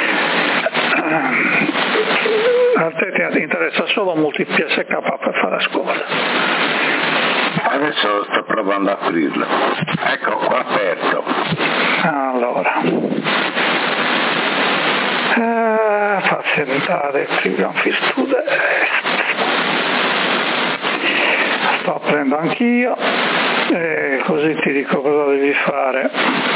[SPEAKER 2] A te ti interessa solo multi P S K per fare a scuola.
[SPEAKER 4] Adesso sto provando a aprirlo. Ecco qua aperto.
[SPEAKER 2] Allora Uh, facilitare Trivium Student, sto aprendo anch'io e così ti dico cosa devi fare.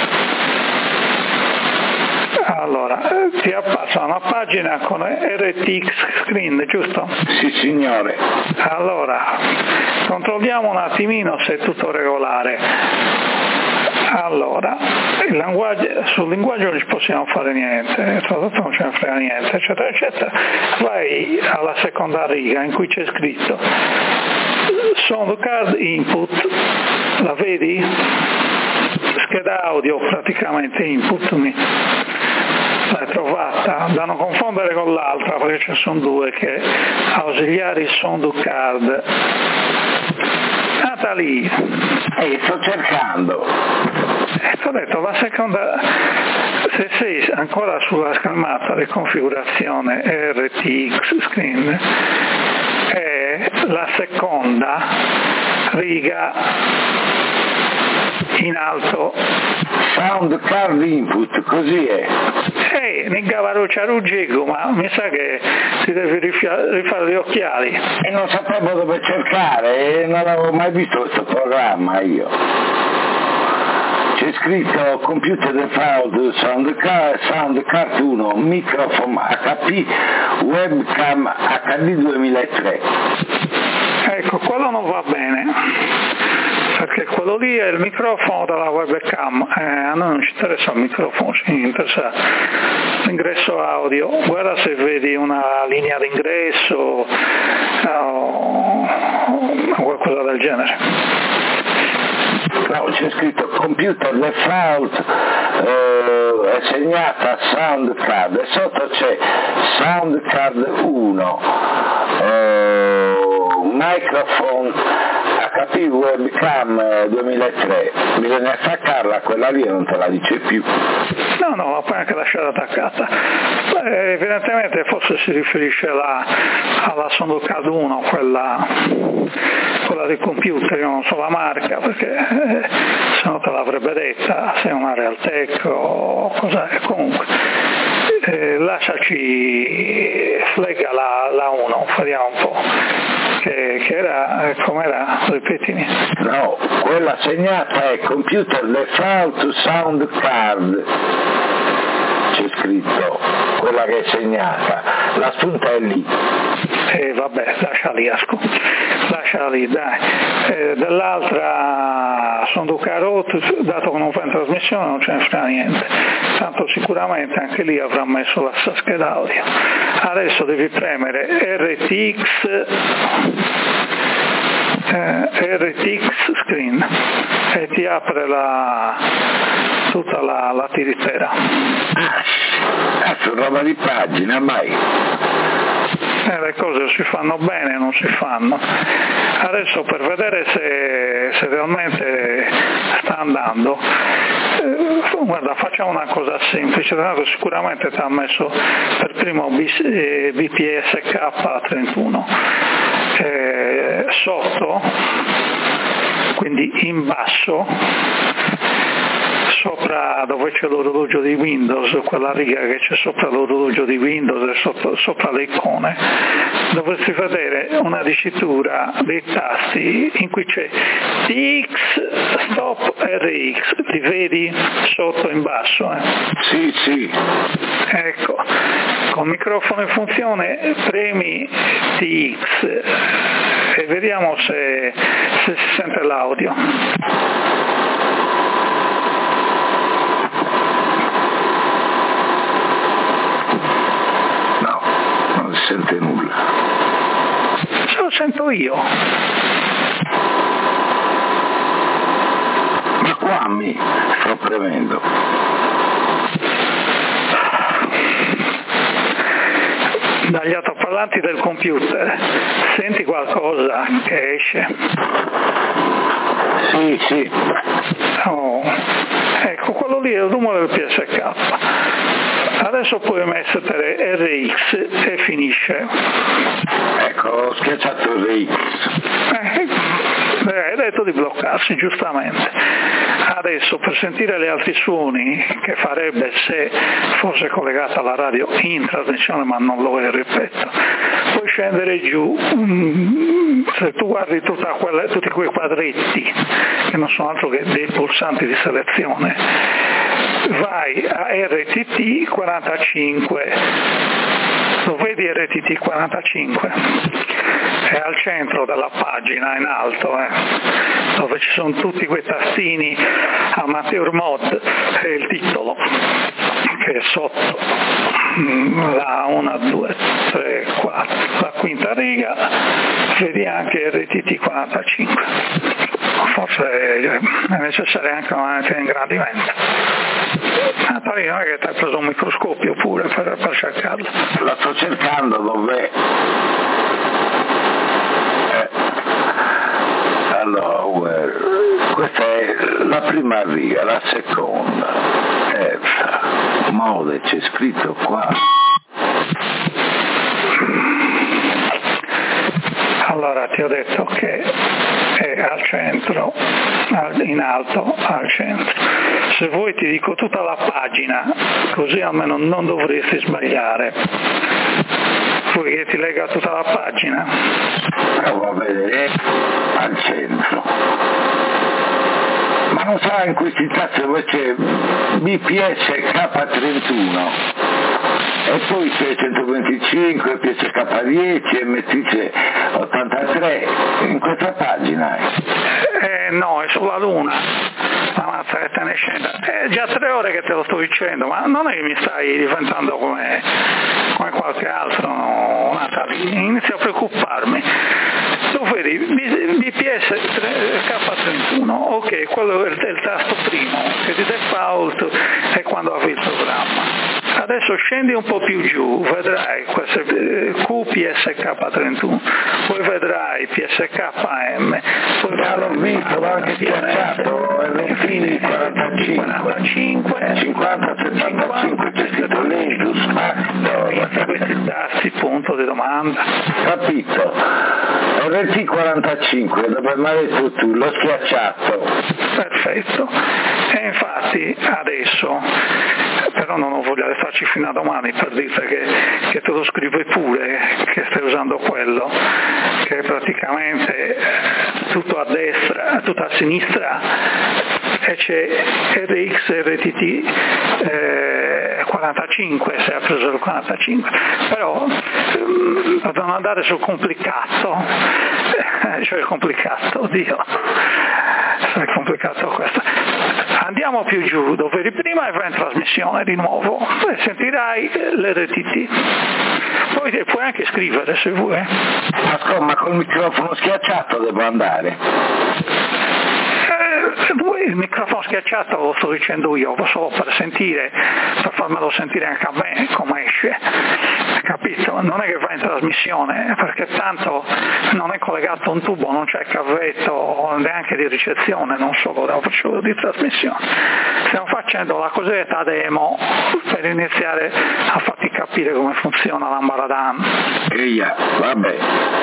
[SPEAKER 2] Allora, ti appassa una pagina con R T X screen, giusto?
[SPEAKER 4] Sì signore.
[SPEAKER 2] Allora, controlliamo un attimino se è tutto regolare. Allora, il linguaggio, sul linguaggio non ci possiamo fare niente, tradotto non ce ne frega niente, eccetera, eccetera. Vai alla seconda riga in cui c'è scritto Sound Card Input, la vedi? Scheda audio praticamente input, l'hai trovata? Da non confondere con l'altra perché ce ne sono due che ausiliari Sound Card. Nata lì.
[SPEAKER 4] Ehi, sto cercando.
[SPEAKER 2] E ti ho detto, la seconda, se sei ancora sulla schermata di configurazione R T X screen, è la seconda riga in alto.
[SPEAKER 4] Sound card input, così è.
[SPEAKER 2] Ehi, ne gavaruccia ruggego, ma mi sa che si deve rifia- rifare gli occhiali.
[SPEAKER 4] E non sapevo dove cercare, e non avevo mai visto questo programma io. C'è scritto computer default sound card, sound card uno, microphone H P, webcam H D duemilatré.
[SPEAKER 2] Ecco, quello non va bene, perché quello lì è il microfono della webcam, eh, a noi non ci interessa il microfono, ci interessa l'ingresso audio. Guarda se vedi una linea d'ingresso o qualcosa del genere.
[SPEAKER 4] No, c'è scritto computer default, eh, è segnata sound card e sotto c'è sound card uno, eh, microphone H P webcam duemilatré. Bisogna staccarla quella lì e non te la dice più.
[SPEAKER 2] No, no, la puoi anche lasciare attaccata. Beh, evidentemente forse si riferisce alla, alla Soundcard uno, quella, quella del computer, io non so la marca, perché eh, se no te l'avrebbe detta, se è una Realtek o cosa è. Comunque, eh, lasciaci, flega la, la uno, vediamo un po'. Che, che era, eh, com'era? Ripetimi.
[SPEAKER 4] No, quella segnata è computer default sound card. C'è scritto, quella che è segnata, la spunta è lì.
[SPEAKER 2] E eh, vabbè, lascia lì, asco. lascia lì, dai. Eh, dell'altra sono Carot, dato che non fa in trasmissione non ce ne frega niente, tanto sicuramente anche lì avrà messo la scheda audio. Adesso devi premere R T X eh, R T X screen e ti apre la, tutta la, la tiritera.
[SPEAKER 4] Ah, su roba di pagina, mai.
[SPEAKER 2] Eh, le cose si fanno bene, non si fanno. Adesso per vedere se, se realmente sta andando, eh, guarda, facciamo una cosa semplice, sicuramente ti ha messo per primo B P S K trentuno, eh, sotto, quindi in basso, sopra dove c'è l'orologio di Windows, quella riga che c'è sopra l'orologio di Windows e sopra, sopra le icone, dovresti vedere una dicitura dei tasti in cui c'è T X, Stop, R X, li vedi sotto in basso? Eh?
[SPEAKER 4] Sì, sì.
[SPEAKER 2] Ecco, con microfono in funzione premi T X e vediamo se, se si sente l'audio.
[SPEAKER 4] Sente nulla.
[SPEAKER 2] Se lo sento io.
[SPEAKER 4] Ma qua mi sto premendo.
[SPEAKER 2] Dagli altoparlanti del computer senti qualcosa che esce?
[SPEAKER 4] Sì, sì.
[SPEAKER 2] Oh. Ecco, quello lì è il rumore del P S K. Adesso puoi mettere R X e finisce.
[SPEAKER 4] Ecco, ho schiacciato R X.
[SPEAKER 2] Eh, hai detto di bloccarsi, giustamente. Adesso per sentire gli altri suoni, che farebbe se fosse collegata alla radio in trasmissione, ma non lo è, ripeto, puoi scendere giù. Se tu guardi tutta quella, tutti quei quadretti, che non sono altro che dei pulsanti di selezione, vai a R T T quarantacinque, lo vedi R T T quarantacinque? È al centro della pagina in alto, eh, dove ci sono tutti quei tastini Amateur Mod e il titolo che è sotto la uno, due, tre, quattro, la quinta riga, vedi anche R T T quarantacinque. Forse è necessario anche un ingrandimento. Ah, poi non è che ti hai preso un microscopio pure per, per cercarlo.
[SPEAKER 4] La sto cercando, dov'è? Eh. Allora, questa è la prima riga, la seconda, terza, Mode, c'è scritto qua.
[SPEAKER 2] Allora ti ho detto che è al centro, in alto al centro. Se vuoi ti dico tutta la pagina, così almeno non dovresti sbagliare. Vuoi che ti lega tutta la pagina?
[SPEAKER 4] Provo a vedere al centro. Ma non sarà in questi tasti dove c'è B P S K trentuno e poi c'è centoventicinque, P S K dieci, M T C ottantatré, in questa pagina è?
[SPEAKER 2] Eh, no, è sulla Luna. Ammazza che te ne scenda. È già tre ore che te lo sto dicendo, ma non è che mi stai diventando come, come qualche altro, no, Natali. Inizio a preoccuparmi. Tu vedi, B P S K trentuno, ok, quello è il, è il tasto primo, che di default è quando avvi il programma. Adesso scendi un po' più giù, vedrai queste Q P S K trentuno, poi vedrai P S K M, poi
[SPEAKER 4] già l'ho visto, l'ho anche schiacciato, e infine quarantacinque, cinquanta, settantacinque, c'è scritto Linux, Mac,
[SPEAKER 2] questi tasti, punto di domanda.
[SPEAKER 4] Capito? R T quarantacinque, dove mi hai detto tu, l'ho schiacciato.
[SPEAKER 2] Perfetto. E infatti adesso, però non ho voglia di starci fino a domani per dire che, che te lo scrivi pure, che stai usando quello, che è praticamente tutto a destra, tutto a sinistra, e c'è R X R T T eh, quarantacinque, se ha preso il quarantacinque, però eh, devono andare sul complicato, eh, cioè complicato, oddio, è complicato questo. Andiamo più giù, dove eri prima e vai in trasmissione di nuovo e sentirai l'R T T. Poi puoi anche scrivere se vuoi.
[SPEAKER 4] Ma, ma col microfono schiacciato devo andare?
[SPEAKER 2] Eh, il microfono schiacciato lo sto dicendo io, solo per sentire, per farmelo sentire anche a me come esce, capito? Non è che va in trasmissione, perché tanto non è collegato un tubo, non c'è cavetto neanche di ricezione, non solo di trasmissione. Stiamo facendo la cosiddetta demo per iniziare a farti capire come funziona l'Ambaradan.
[SPEAKER 4] Eia, vabbè.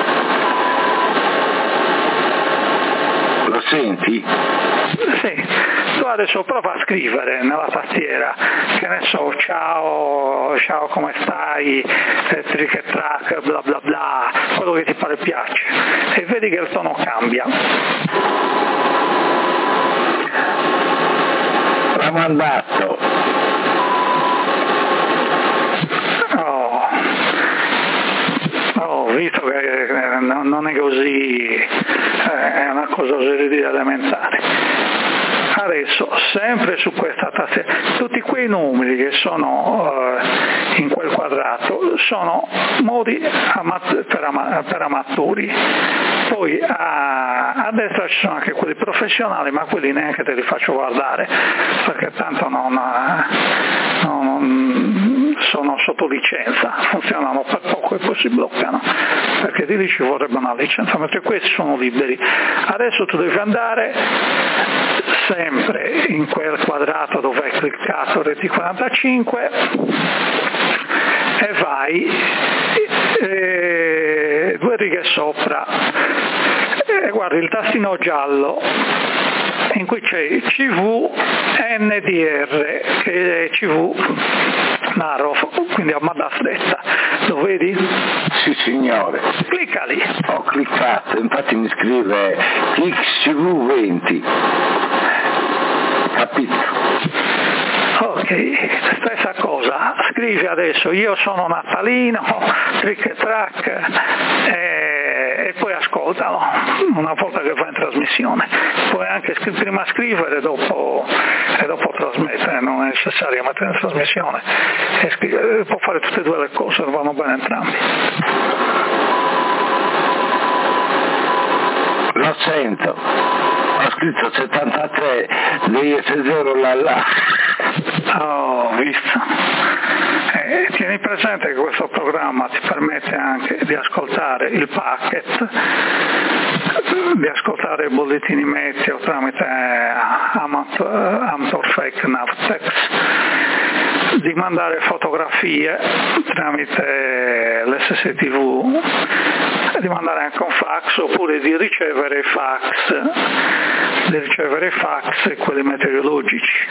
[SPEAKER 4] Lo senti?
[SPEAKER 2] Sì, tu adesso prova a scrivere nella tastiera, che ne so, ciao, ciao come stai, eh, trick e track, bla bla bla, quello che ti pare piace, e vedi che il tono cambia.
[SPEAKER 4] L'ha mandato.
[SPEAKER 2] Oh, ho visto che eh, non è così, eh, è una cosa di elementare. Adesso, sempre su questa tastiera, tutti quei numeri che sono uh, in quel quadrato sono modi amat- per, ama- per amatori. Poi a-, a destra ci sono anche quelli professionali, ma quelli neanche te li faccio guardare, perché tanto non, non sono sotto licenza, funzionano per poco e poi si bloccano, perché di lì ci vorrebbe una licenza, mentre questi sono liberi. Adesso tu devi andare sempre in quel quadrato dove hai cliccato R T quarantacinque e vai e, due righe sopra e guardi il tastino giallo in cui c'è C V N D R, che è C V narrow, quindi a banda stretta, lo vedi?
[SPEAKER 4] Sì signore.
[SPEAKER 2] Clicca lì.
[SPEAKER 4] Ho cliccato, infatti mi scrive X C V venti. Capito?
[SPEAKER 2] Ok, stessa cosa, scrivi adesso io sono natalino, trick e track e, e poi ascoltalo una volta che vai in trasmissione. Puoi anche scri- prima scrivere e dopo, e dopo trasmettere, non è necessario mettere in trasmissione, e scrivere, può fare tutte e due le cose, vanno bene entrambi.
[SPEAKER 4] Lo sento, ho scritto settantatré D S zero là là.
[SPEAKER 2] Oh, ho visto. Eh, tieni presente che questo programma ti permette anche di ascoltare il packet, di ascoltare i bollettini meteo tramite Amateur Fake Navtex, di mandare fotografie tramite l'S S T V, di mandare anche un fax oppure di ricevere fax, di ricevere fax e quelli meteorologici.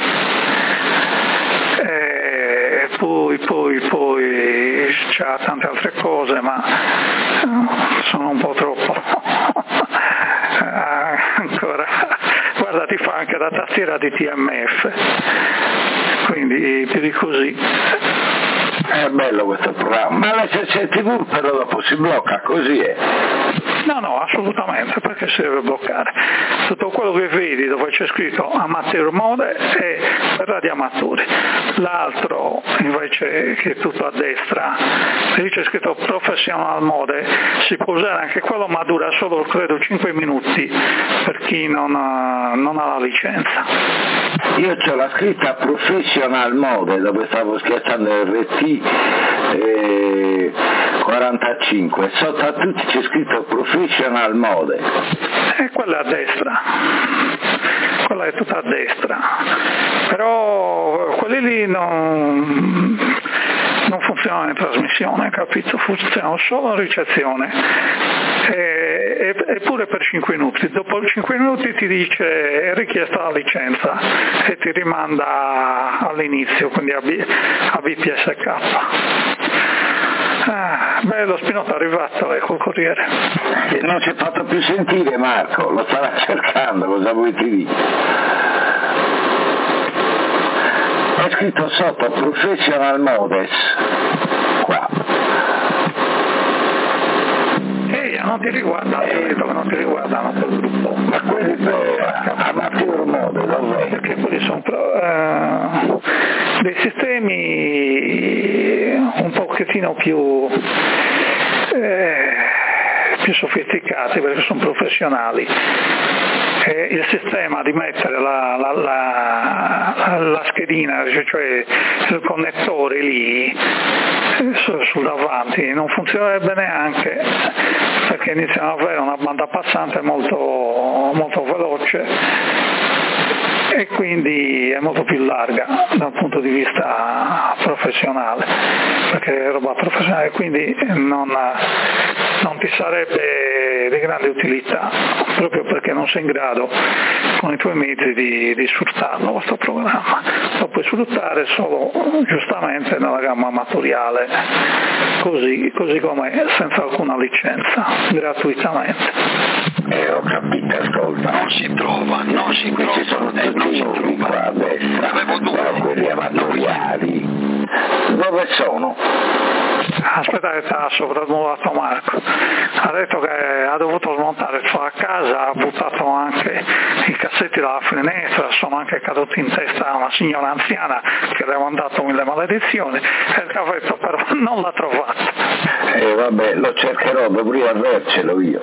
[SPEAKER 2] E poi, poi, poi c'ha tante altre cose, ma sono un po' troppo ancora. Guarda, ti fa anche la tastiera di T M F, quindi più di così.
[SPEAKER 4] È bello questo programma, ma l'S S T V però dopo si blocca, così è?
[SPEAKER 2] No, no, assolutamente, perché si deve bloccare. Tutto quello che vedi dove c'è scritto amateur mode è per radioamatori. L'altro invece, che è tutto a destra, lì c'è scritto professional mode, si può usare anche quello, ma dura solo credo cinque minuti per chi non ha, non ha la licenza.
[SPEAKER 4] Io c'ho la scritta professional mode dove stavo schiacciando R T eh, quarantacinque, sotto a tutti c'è scritto professional mode.
[SPEAKER 2] E quella è a destra, quella è tutta a destra, però quelli lì non, non funzionano in trasmissione, capito? Funzionano solo in ricezione, e, e, eppure per cinque minuti. Dopo cinque minuti ti dice è richiesta la licenza e ti rimanda all'inizio, quindi a, B, a B P S K. Ah, beh, lo Spinotto è arrivato lei col Corriere.
[SPEAKER 4] Non si è fatto più sentire Marco, lo stava cercando, cosa vuoi ti dire? È scritto sotto professional modes, qua.
[SPEAKER 2] Ehi, non ti riguarda, ti ho detto che non ti riguardano quel gruppo.
[SPEAKER 4] Ma quelli per amateur mode, dov'è?
[SPEAKER 2] Perché quelli sono uh, dei sistemi un pochettino più, eh, più sofisticati, perché sono professionali. E il sistema di mettere la, la, la, la schedina, cioè il connettore lì sul davanti, non funzionerebbe neanche, perché iniziano ad avere una banda passante molto, molto veloce e quindi è molto più larga dal punto di vista professionale, perché è roba professionale, quindi non, non ti sarebbe di grande utilità, proprio perché non sei in grado con i tuoi mezzi di, di sfruttarlo questo programma. Lo puoi sfruttare solo giustamente nella gamma amatoriale, così, così come senza alcuna licenza, gratuitamente.
[SPEAKER 4] Eh, ho capito, ascolta.
[SPEAKER 3] Non si trova, non si trova.
[SPEAKER 4] Ci sono
[SPEAKER 3] eh, non si
[SPEAKER 4] tutti
[SPEAKER 3] trova.
[SPEAKER 4] qua a destra,
[SPEAKER 3] Avevo due.
[SPEAKER 4] però quelli amatoriali. Dove sono?
[SPEAKER 2] Aspetta che ti ha sopravvolato Marco, ha detto che ha dovuto smontare tutta la casa, ha buttato anche i cassetti dalla finestra, sono anche caduti in testa a una signora anziana che le aveva dato mille maledizioni e il cavetto però non l'ha trovato.
[SPEAKER 4] Eh vabbè, lo cercherò, dovrei avercelo io.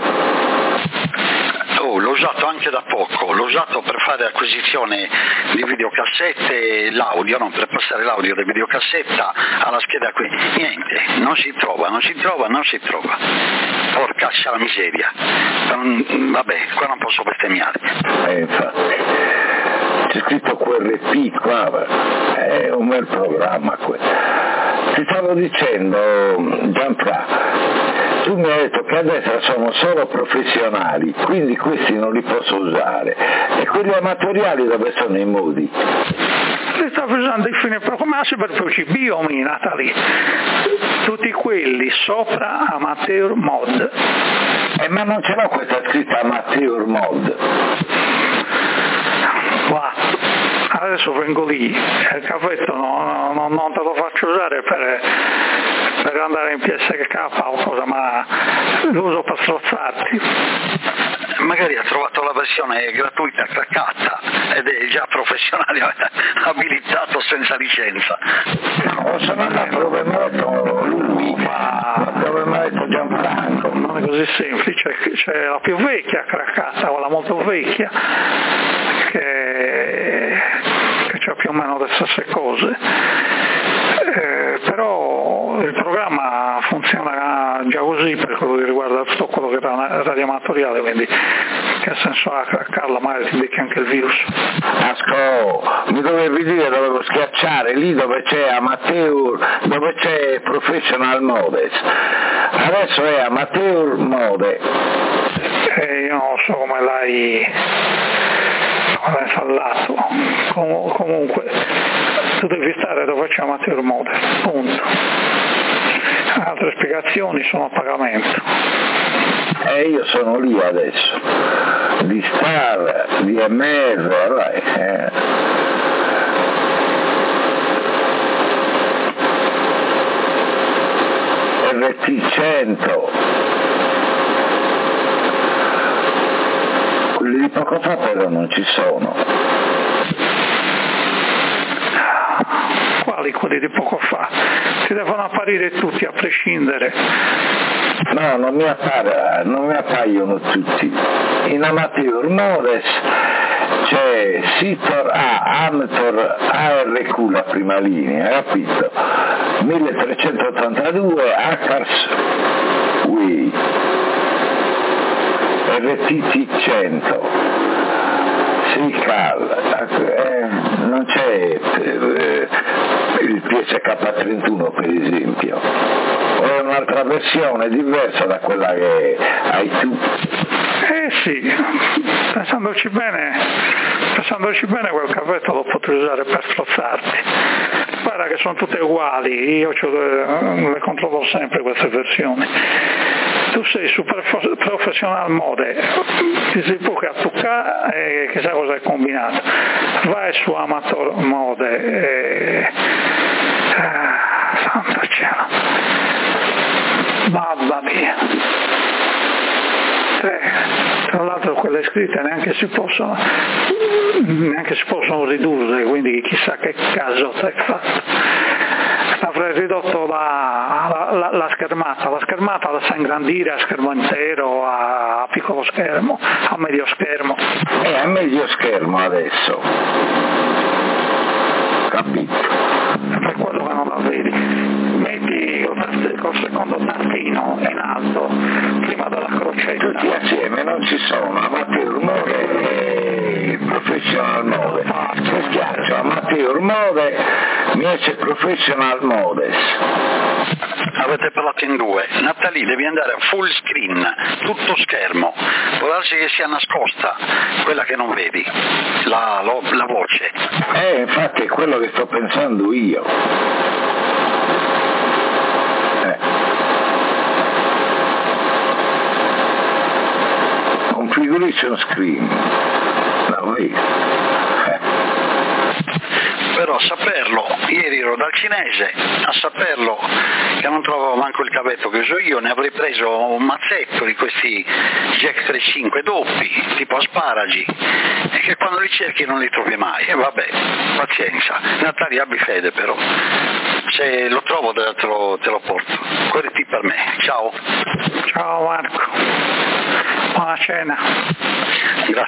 [SPEAKER 3] Oh, l'ho usato anche da poco, l'ho usato per fare acquisizione di videocassette, l'audio, no? Per passare l'audio da videocassetta alla scheda qui. Niente, non si trova, non si trova, non si trova. Porca la miseria. Um, vabbè, qua non posso bestemmiare.
[SPEAKER 4] Eh, infatti. C'è scritto Q R P qua, è un bel programma quello. Ti stavo dicendo, Gianfra, tu mi hai detto che adesso sono solo professionali, quindi questi non li posso usare. E quelli amatoriali dove sono i modi?
[SPEAKER 2] Si sta facendo i fine programmati per poi biomi natali, tutti quelli sopra amateur mod.
[SPEAKER 4] Eh, ma non ce l'ho questa scritta amateur mod.
[SPEAKER 2] Qua. Adesso vengo lì, il cavetto no, no, non te lo faccio usare per, per andare in P S K o cosa, ma lo uso per strozzarti.
[SPEAKER 3] Magari ha trovato la versione gratuita craccata ed è già professionale abilitato senza licenza.
[SPEAKER 4] No, sono andato dove mi ha detto lui, ma dove mi ha detto Gianfranco.
[SPEAKER 2] Non è così semplice, c'è la più vecchia craccata, quella molto vecchia, che, che c'ha più o meno le stesse cose. Eh, però il programma funziona già così per quello che riguarda tutto quello che era radioamatoriale, quindi che senso ha? Carla, magari ti becchi anche il virus.
[SPEAKER 4] Asco, mi dovevi dire, dovevo schiacciare lì dove c'è amateur, dove c'è professional modes. Adesso è amateur mode.
[SPEAKER 2] E io non so come l'hai, come l'hai fallato. Com- comunque, tu devi stare dove c'è amateur mode, punto. Altre spiegazioni sono a pagamento.
[SPEAKER 4] E io sono lì adesso, di Star, di M R, eh. R T cento, quelli di poco fa però non ci sono.
[SPEAKER 2] Quali quelli di poco fa? Ti devono apparire tutti a prescindere.
[SPEAKER 4] No, non mi, appare, non mi appaiono tutti. In amateur modes c'è Sitor A, Amator A R Q la prima linea, capito? milletrecentottantadue Hackers Wii, R T T cento, Sical, eh, non c'è eh, il P S K trentuno per esempio, o è un'altra versione diversa da quella che hai tu.
[SPEAKER 2] Eh sì, pensandoci bene, pensandoci bene quel cavetto lo potrei usare per strozzarti. Guarda che sono tutte uguali, io le controllo sempre queste versioni. Tu sei su professional mode, ti si può toccare e chissà cosa hai combinato. Vai su amateur mode e... ah, santo cielo, mamma mia. Eh, tra l'altro quelle scritte neanche si possono neanche si possono ridurre, quindi chissà che caso hai fatto. Avrei ridotto la, la, la schermata, la schermata la sa ingrandire a schermo intero, a, a piccolo schermo, a medio schermo.
[SPEAKER 4] È a medio schermo adesso, capito?
[SPEAKER 2] Per quello che non la vedi, metti col secondo tastino in alto prima della crocetta.
[SPEAKER 4] Tutti assieme non ci sono, amateur mode e professional mode. Se schiaccio amateur mode mi esce professional modes.
[SPEAKER 3] Avete parlato in due. Natalie, devi andare a full screen, tutto schermo. Può darsi che sia nascosta quella che non vedi, la, lo, la voce.
[SPEAKER 4] Eh, infatti è quello che sto pensando io. Eh. Configuration screen. La vedi?
[SPEAKER 3] Però a saperlo, ieri ero dal cinese, a saperlo che non trovavo manco il cavetto che uso io, ne avrei preso un mazzetto di questi Jack trentacinque doppi, tipo asparagi, e che quando li cerchi non li trovi mai, e vabbè, pazienza. Natalia, abbi fede però, se lo trovo te lo, te lo porto, corriti per me, ciao.
[SPEAKER 2] Ciao Marco, buona cena.
[SPEAKER 3] Grazie.